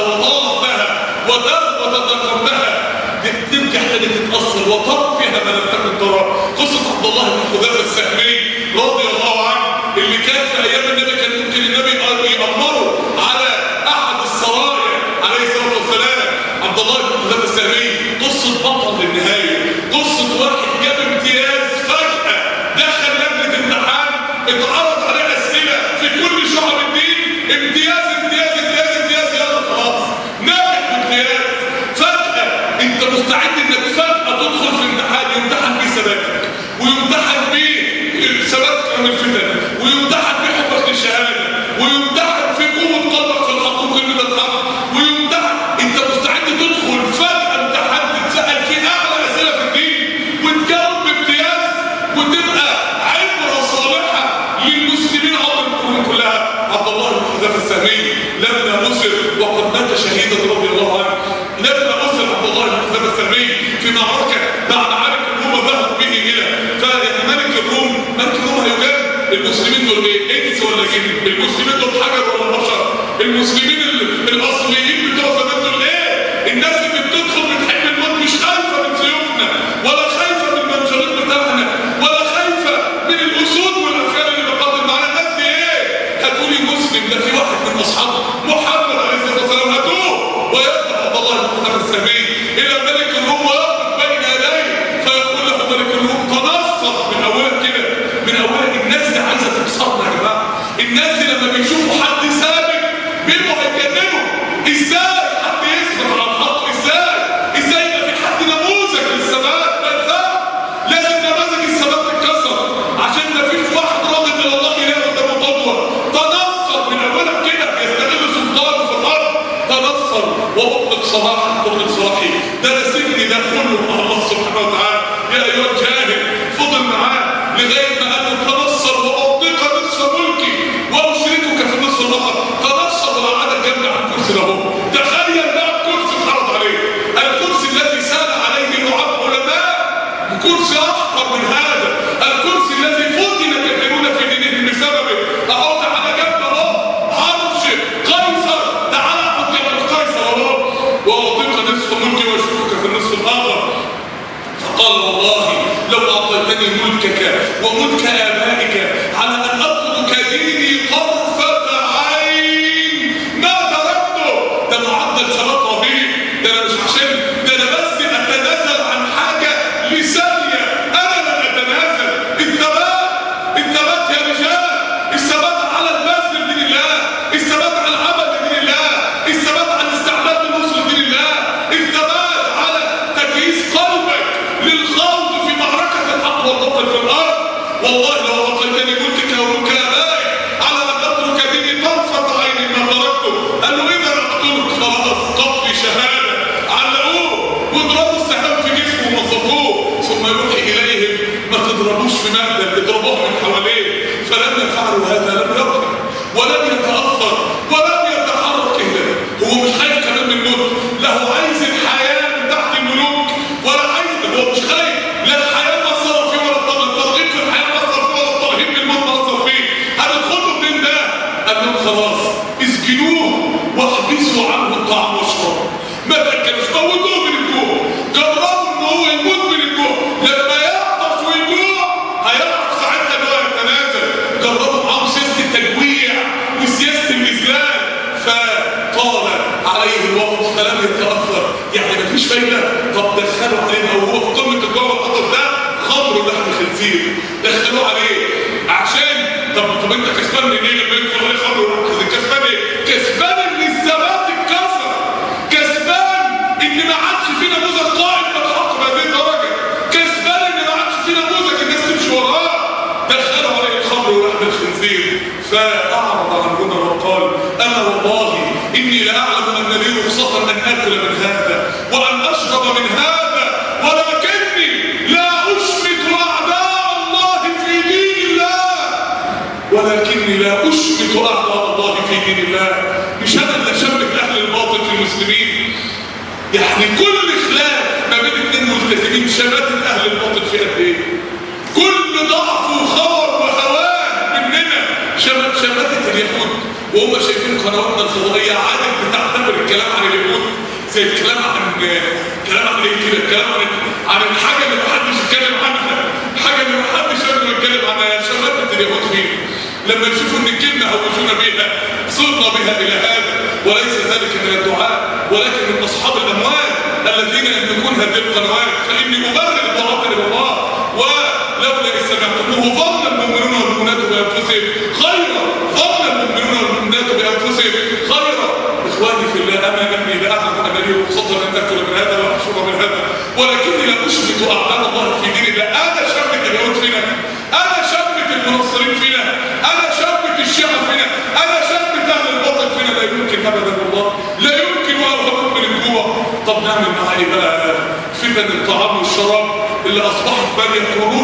وطالت بها وتذكرتها ترجع تاني تتأثر وترى فيها ما لم تكن ترى. قصة عبد الله بن حذافة السهمي رضي الله عنه، اللي كان في أيام النبي كان ممكن النبي يأمره على أحد السرايا عليه الصلاة والسلام. عبد الله بن حذافة السهمي قصة بطل للنهاية، قصة واحد جاب امتياز فجأة، دخل لجنة امتحان اتعرض عليه أسئلة في كل شعب الدين، امتياز امتياز امتياز امتياز، يلا خلاص ناجح بامتياز. فجأة انت مستعد انك فجأة تدخل في امتحان يمتحن بيه ثباتك، ويمتحن بيه ثباتك من الفتن، ويمتحن بيه حبك للشهادة، ويمتحن في قوة قلبك في الحق وكلمة الحق، ويمتحن. انت مستعد تدخل فجأة امتحان تتسأل فيه اعلى اسئلة في الدين وتجاوب بامتياز وتبقى عبرة صالحة للمسلمين عبر القرون كلها. عبد الله بن حذافة السهمي لما أسر وقد مات شهيدا رضي الله عنه، لما أسر عبد الله بن حذافة السهمي في معركة بعد عارف الروم ذهبوا به إلى ملك الروم هيجاهد. المسلمين دول ايه؟ انس ولا جن؟ المسلمين دول حجر ولا بشر؟ المسلمين الاصليين بتوع زمان دول ايه؟ الناس اللي بتدخل بتحب الموت، مش خايفه من سيوفنا ولا خايفه من المنجرات بتاعنا ولا خايفه من الاسود والافعال اللي بتقاتل معانا. الناس دي ايه؟ هتقولي مسلم ده في واحد من اصحاب محمد عليه الصلاه والسلام هاتوه ويفتح عبد الله بن حذافة السهمي الى ملك الروم ويقف بين يديه فيقول له ملك الروم تنصر. من اولها كده، من اولها الناس دي عايزه تكسرنا يا جماعه. الناس دي لما بيشوفوا حد سابق بيبقوا هيتجننوا. ازاي حد يثبت على الحق؟ ازاي يبقى في حد نموذج للثبات؟ ما ينفعش، لازم نماذج الثبات تتكسر عشان ما فيش واحد راضي الى الله اله قدامه قدوه. تنصر من اولها كده، يستغل سلطانه في الارض. تنصر واطلق صلاحي ده سجني ده كله مع الله سبحانه وتعالى. يا ايها الجاهل فضل معاه لغايه ما قال له تنصر واعطيك نصف ملكي واشركك في النصف الاخر. تنصر وقعد جنبي على الكرسي ده. تخيل بقى الكرسي اتعرض عليه، الكرسي الذي سال عليه لعب علماء، كرسي احقر من هذا، الكرسي الذي فتن كثيرون في دينهم بسببه. اقعد على جنب اهو عرش قيصر، تعالى اقعد جنب قيصر اهو واعطيك نصف ملكي واشركك في النصف الاخر. فقال والله لو اعطيتني ملكك وملك ابائك على ان اطلق ديني طرفة عين ما تركته. ده معدل شباب رهيب، ده انا مش عشان ده انا بس اتنازل عن حاجه لسبب والله لو اعطيتني ملكك وملك ابائك على ان اترك ديني طرفه عين ما تركته. قال له اذا اقتلك خلاص، قف في شهاده، علقوه واضربوا السحاب في جسمه ومصفوه، ثم يوحي اليهم ما تضربوش في مقتل، اضربوه من حواليه. فلما فعلوا هذا لم يرجع ولم يتاثر ولم يتحرك اليه. هو مش خايف كمان من الموت، لا هو عايز الحياه من تحت الملوك، ولا عايز، هو مش خايف لا الحياه مأثره فيه ولا الترغيب في الحياه مأثر فيه ولا الترهيب بالموت مأثر فيه. هندخله منين ده؟ قال لهم خلاص اسجنوه واحبسوا عنه الطعام والشراب. ما تاكلوش، موتوه من الجوع، جربوا ان هو يموت من الجوع، لما يعطش ويجوع هيعرف ساعتها ان هو يتنازل. جربوا معاهم سياسه التجويع وسياسه الاذلال، فطال عليه الوقت فلم يتاثر. يعني مفيش فايده. طب دخلوا علينا وهو في قمه الجوع والعطش ده خمر ولحم خنزير، دخلوه عليه عشان طب انت كسبان من ايه لما يدخل عليه خمر ولحم خنزير؟ كسبان ايه؟ كسبان ان الثبات اتكسر، كسبان ان ما عادش في نموذج قائد متحقق بهذه الدرجه، كسبان ان ما عادش في نموذج الناس تمشي وراه. دخلوا عليه الخمر ولحم الخنزير فاعرض عنهما وقال انا والله اني لاعلم ان لي رخصه ان اكل من هذا وان اشرب من هذا، ولكني لا اشمت اعداء الله في دين الله، ولكني لا اشمت اعداء الله في دين الله. مش انا اللي اشمت اهل الباطل في المسلمين. يعني كل خلاف ما بين اثنين ملتزمين شماتة اهل الباطل في قد ايه؟ كل ضعف وخور وهوان مننا شماتة اليهود، وهم شايفين قنواتنا الفضائيه عادة بتعتبر الكلام عن اليهود زي الكلام عن ايه كده، الكلام عن الحاجه اللي محدش يتكلم عنها، حاجه اللي محدش يقدر يتكلم عنها. شماتة اليهود فين؟ لما يشوفوا ان الكلمه هوجونا بها صرنا بها الى هذا، وليس ذلك من الدعاء ولكن من اصحاب الاموال الذين يملكون هذه القنوات. فاني ابرر الضرائب الى الله، ولولا اذ سمعتموه ظن المؤمنون والمؤمنات بانفسهم خيرا، ظن المؤمنون والمؤمنات بانفسهم خيرا. اخواني في الله، انا نبني لاعلم ان لي رخصه ان اكل من هذا واحشر من هذا، ولكني لا اشمت اعداء الله في دين الله. انا شمت اليهود فينا، انا شمت المنصرين فينا، انا شمت الشيعه فينا، انا شمت اهل الباطل فينا. لا يمكن ابدا والله، لا يمكن ولا من الجوع. طب نعمل معاه ايه بقى؟ فتن الطعام والشراب اللي اصبحت بانيه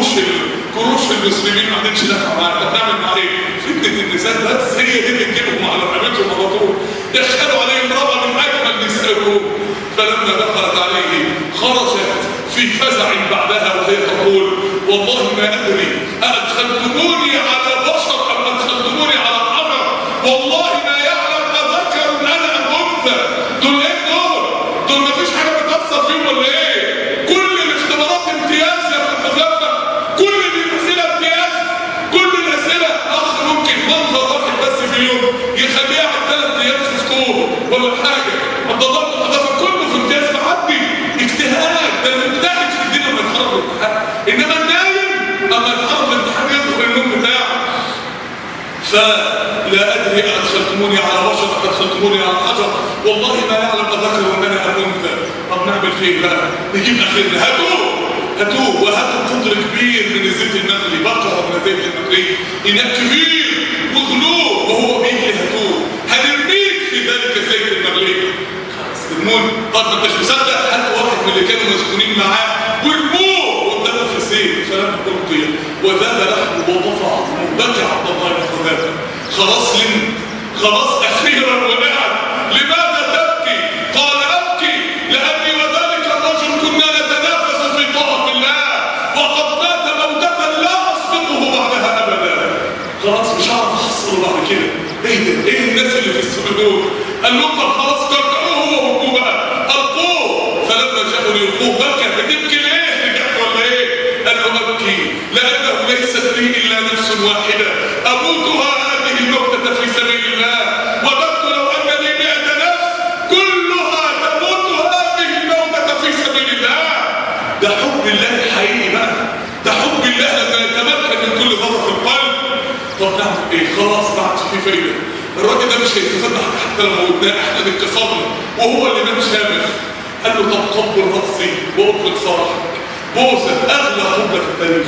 كروش المسلمين ما عندكش دفع معاها. طب نعمل معاه ايه؟ فتنه النساء بس هي دي اللي تجيبهم على رقبتهم على طول. دخلوا عليه امراه من اجمل نساء الروم، فلما دخلت عليه خرجت في فزع بعدها وهي تقول والله ما ادري أدخلتموني على بشر ام ادخلتموني على الحجر، والله ما يعلم اذكر انا ام انثى. دول ايه دول ما فيش حاجه بتاثر فيهم ولا ايه؟ كل الاختبارات امتياز يا ابن حذافه، كل الاسئله امتياز، كل الاسئله. اخ ممكن منظر واحد بس في اليوم يخليها على 3 ايام في سكور ولا حاجه. عبد الله بن حذافه كله في امتياز معدي، اجتهاد. ده المجتهد في الدين لما يتخرج الامتحان، انما النايم اما يتخرج الامتحان يدخل النوم بتاعه. فلا ادري ادخلتموني على بشر ادخلتموني على حجر، والله ما يعلم اذكر انني ام انثى. طب نعمل فيه بقى؟ نجيب اخرنا، هاتوه وهاتوا قدر كبير من الزيت المغلي، بقره من الزيت المغلي، اناء كبير وغلوه وهو بيجي، هاتوه هنرميك في ذلك الزيت المغلي. خلاص ارموني. طب ما انتش مصدق؟ هاتوا واحد من اللي كانوا مسكونين معاه وارموه وابدأوا في الزيت، فلم تلقي وذاب لحمه وطفى عظمه. بكى عبد الله بن حذافه، خلاص لم، خلاص اخيرا وقعت. لماذا تبكي؟ قال ابكي لاني وذلك الرجل كنا نتنافس في طاعه الله، وقد مات موتة لا اصدقه بعدها ابدا. خلاص مش هعرف احصله بعد كده. ايه الناس اللي في السوق دول؟ قال لهم طب خلاص ترجعوه هو وابوه بقى، القوه. فلما جاءوا ليلقوه بكى. بتبكي ليه؟ رجعت ولا ايه؟ قال له ابكي لانه ليست لي الا نفس واحده اموتها هذه الموتة في سبيل الله، وددت لو ان لي 100 نفس كلها تموت هذه الموتة في سبيل الله. ده حب الله الحقيقي بقى، ده حب الله لما يتمكن من كل ذره في القلب. طب نعمل ايه؟ خلاص ما عادش في فايده. الراجل ده مش هيستفاد حتى لو موتناه، احنا اتكسرنا وهو اللي نام شامخ. قال له طب قبل راسي واطلق فرحك، بوسه اغلى قبله في التاريخ.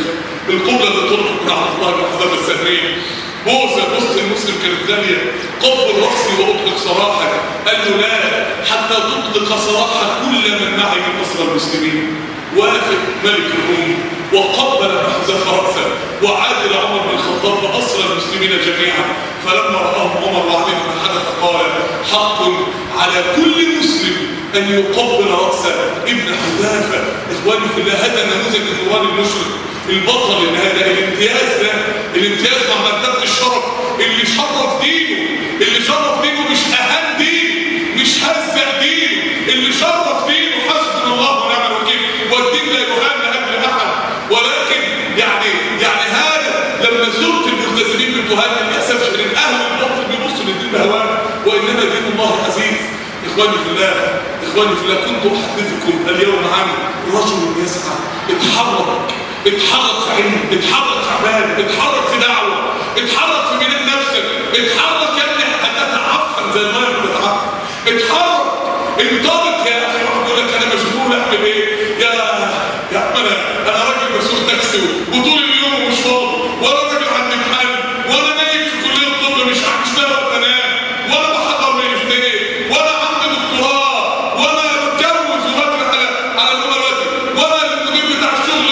القبلة اللي طلقت من عبد الله بن حذافة السهمي. بوسة المسلم كانت غالية. قبل رأسي وأطلق سراحك. قال له لا حتى تطلق سراح كل من معي من أسرى المسلمين. وافق ملك الروم وقبل ابن حذافة رأسه وعادل عمر بن الخطاب بأسرى المسلمين جميعا. فلما رآهم عمر وعلم ما حدث قال حق على كل مسلم أن يقبل رأس ابن حذافة. إخواني في الله هذا نموذج من نوال المشرق البطل اللي هذا الامتياز مع مرتبة الشرف اللي شرف دينه مش أهان دينه مش هزأ دينه اللي شرف دينه حسبنا الله ونعم الوكيل. والدين لا يهان لأجل أحد ولكن يعني هذا لما زرت الملتزمين بالتهان للأسف شديد أهل البطل بيبصوا للدين بهوان وإنما دين الله عزيز. إخواني في الله كنت أحدثكم اليوم عن رجل يسعى اتحرك في علم، اتحرك في عبادة، اتحرك في دعوة، اتحرك في بناء نفسك، اتحرك يا ابني هتتعفن زي الماء بتتعفن، اتحرك انطلق يا اخي. واحد يقول لك انا مشغول اعمل ايه؟ يا انا راجل مسؤول تاكسي وطول اليوم مش فاضي ولا راجل عندي محل ولا نايم في كلية الطب مش لاقي انام ولا بحضر ماجستير ولا عندي دكتوراه ولا بتجوز وبدري على الولد ولا المدير بتاع الشغل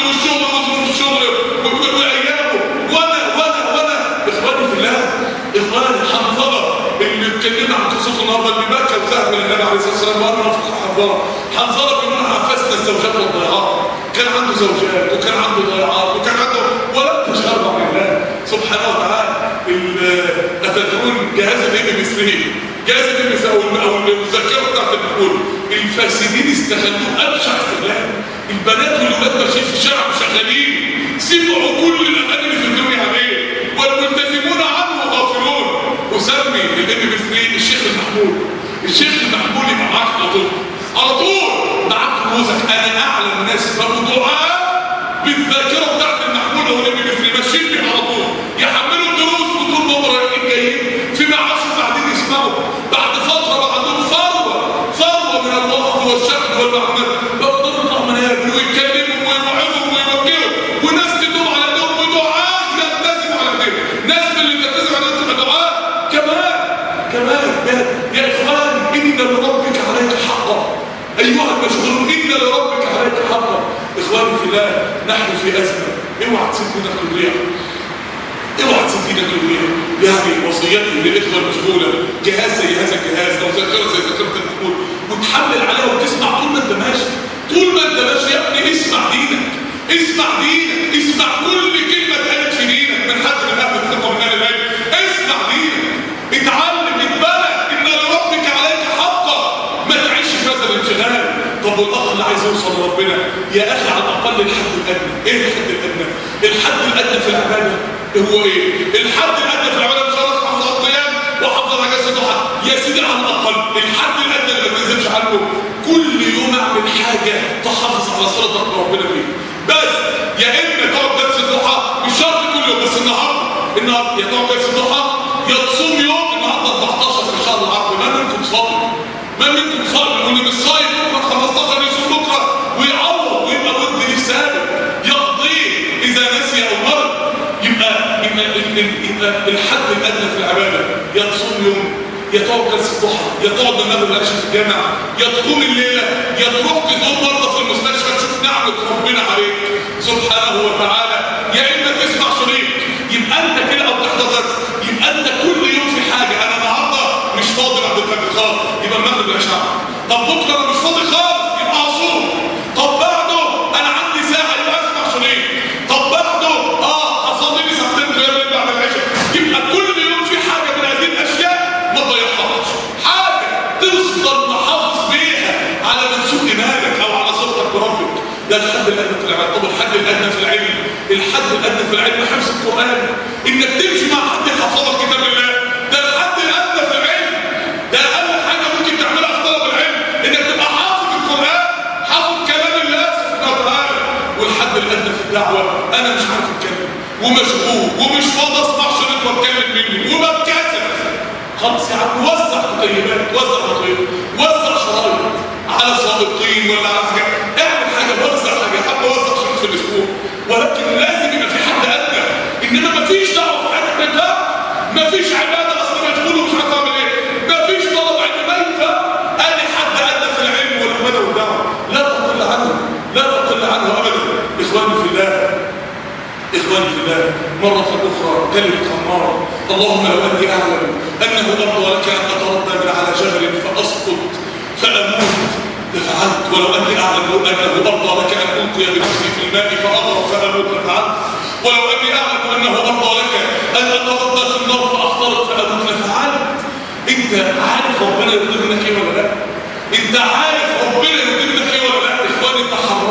وايامه ولا اخواني في الله. اخواني حنظله اللي اتكلمنا عن قصته النهارده اللي بكى وذهب من النبي عليه الصلاه والسلام وانا رفيق حنظله بيقول عفسنا الزوجات والضيعات. كان عنده زوجات وكان عنده ضيعات وكان عنده ولم تشهر مع الله سبحانه وتعالى. أتدرون جهاز الإبن مصري جهاز الإبن أو المذكرة بتاعت المقول الفاسدين استخدموه أبشع استغلال. البنات والولاد ماشيين في الشارع شغالين سمعوا كل الأغاني اللي في الدنيا عليه والملتزمون عنه غافلون. وسمي الإبن مصري الشيخ المحمود يبقى معاك على طول معاك دروسك. أنا أعلم الناس بموضوعات بالذاكرة بتاعت المحمود والإبن مصري ماشيين بيه على طول يحملوا الدروس وطول ما رايحين جايين في معاش قاعدين يسمعوا. بعد فترة بقى عندهم ثروة من الوقت والشكل والمعمل بقدروا يطلعوا منابر ويتكلموا ويوعظوا ويوجهوا وناس تدوم على ايديهم ودعاء يلتزموا على ايديهم. ناس من اللي تلتزم على ايديهم دعاء كمان يا اخوان ان لربك عليك حقا. ايها المشغولون ان لربك عليك حقا. اخواني في الله نحن في ازمه. اوعى تسيبنا كليا يعني وصيتي للاخوه المشغوله جهاز زي هذا الجهاز او ذاكره زي ذاكره المحمول وتحمل عليها وتسمع طول ما انت ماشي يا ابني اسمع دينك اسمع كل كلمه اتقالت في دينك من حد من اهل الثقه من اهل العلم. اسمع دينك اتعلم اتبلغ ان لربك عليك حقا. ما تعيش في هذا الانشغال. طب والاخ اللي عايز يوصل لربنا يا اخي على الاقل الحد الادنى. ايه الحد الادنى؟ الحد الادنى في العباده هو ايه؟ الحد الادنى في العباده مش شرط حفظ القيام وحفظ العجز الضحى يا سيدي. على الاقل الحد الادنى اللي ما تنزلش عنه كل يوم اعمل حاجه تحافظ على صلتك بربنا فيه. بس يا اما تقعد درس الضحى مش شرط كل يوم بس النهارده يا تقعد درس الضحى يا تصوم يوم. النهارده 14 في شهر العقل ما منكم صائم واللي مش صايم بكره 15 يصوم بكره ويعوض ويبقى ود لسانه يقضيه اذا نسي او مرض. يبقى الحد الادنى في العباده يا تصوم يوم يا تقعد درس الضحى يا تقعد المغرب والعشاء في الجامع يا تقوم الليله يا تروح تزور مرضى في المستشفى تشوف نعمه ربنا عليك سبحانه وتعالى يا اما تسمع شريط. يبقى انت كده او تحضر درس يبقى انت كل يوم في حاجه. انا النهارده مش فاضي بعد الفجر خالص يبقى المغرب والعشاء. طب بكره انا مش فاضي خالص يبقى اصوم. طب بعده انا عندي ساعه يبقى اسمع شريط. طب بعده هصلي لي ساعتين غير بعد العشاء. يبقى كل يوم في حاجه من هذه الاشياء ما تضيعهاش. حاجه تفضل محافظ بيها على منسوب ايمانك او على صلتك بربك. ده الحد الادنى في العباده. طب الحد الادنى في العلم حفظ القران انك تمشي مع حد يحفظك كتاب الله. ده الحد الادنى في العلم. ده اقل حاجه ممكن تعملها في طلب العلم انك تبقى حافظ القران حافظ كلام الله سبحانه وتعالى. والحد الادنى في الدعوه انا مش عارف اتكلم ومشغول ومش فاضي اسمع شريط واتكلم مني وبتكسف. خلاص يا عم وزع تطيبات وزع شرايط على صادقين ولا على حاجه. اعمل حاجه وزع حاجه حتى وزع شريط في الاسبوع ولكن لازم يبقى في إخواني في الله، مرة أخرى كلمة عمار: اللهم لو أني أعلم أنه أرضى لك أن أتردى من على جبل فأسقط فأموت لفعلت، ولو أني أعلم أنه أرضى لك أن ألقي بنفسي في الماء فأغرق فأموت لفعلت، ولو أني أعلم أنه أرضى لك أن أتردى في النار فأحترق فأموت لفعلت. أنت عارف ربنا يريد منك إيه ولا لا؟ أنت عارف ربنا يريد منك إيه ولا لا؟ إخواني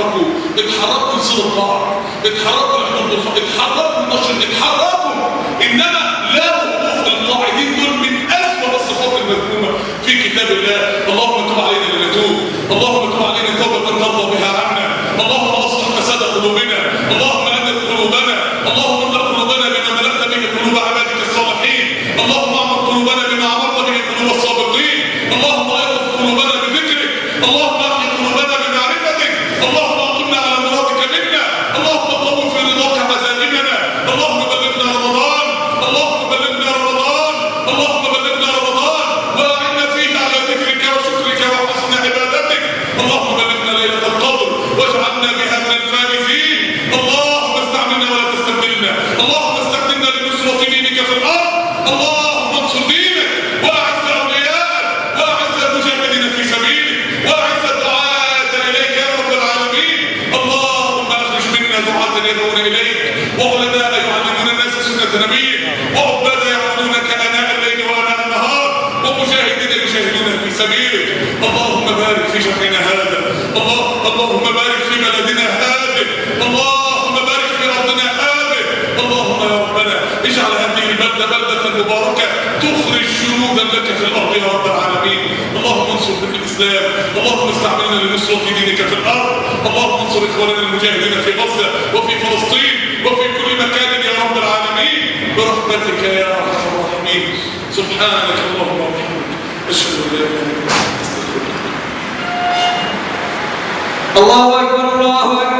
اتحركوا لصدق بعض، اتحركوا لحدود الخط، اتحركوا لنشر، اتحركوا. إنما لا وقوف القاعدين دول من أسوأ الصفات المذمومة في كتاب الله. اللهم تب علينا لنتوب، اللهم تب علينا توبة ترضى بها عنا، اللهم اصلح فساد قلوبنا، اللهم امن قلوبنا، اللهم املأ قلوبنا بما ملأت به قلوب عبادك الصالحين، اللهم اعمر قلوبنا بما عمرت به قلوب الصادقين، اللهم ايقظ قلوبنا بذكرك، اللهم احيي قلوبنا بمعرفتك، اللهم اقمنا على مرادك منا، اللهم قوم في رضاك عزائمنا، اللهم بلغنا رمضان، اللهم بلغنا رمضان، اللهم بلغنا رمضان واعنا فيه على ذكرك وشكرك وحسن عبادتك، اللهم بلغنا ليلة القدر واجعلنا بها من الفائزين، اللهم استعملنا ولا تستبدلنا، اللهم استخدمنا لنصرة دينك في الارض، اللهم انصر دينك واعز اولياءك واعز المجاهدين في سبيلك واعز الدعاة اليك يا رب العالمين، اللهم اخرج منا دعاة يدعون اليك وعلماء يعلمون الناس سنة نبيك وعباد يعبدونك اناء الليل واناء النهار ومجاهدين يجاهدون في سبيلك، اللهم بارك في شهرنا هذا، اللهم بارك في بلدنا هذا، اللهم بارك في ارضنا هذه، اللهم يا ربنا اجعل هذه البلدة بلدة مباركة تخرج جنودا لك في الارض يا رب العالمين، اللهم انصر دين الاسلام، اللهم استعملنا لنصرة دينك في الارض، اللهم انصر اخواننا المجاهدين في غزة وفي فلسطين وفي كل مكان يا رب العالمين برحمتك يا ارحم الراحمين. سبحانك اللهم وبحمدك اشهد ان لا اله الا انت استغفرك. الله أكبر الله أكبر.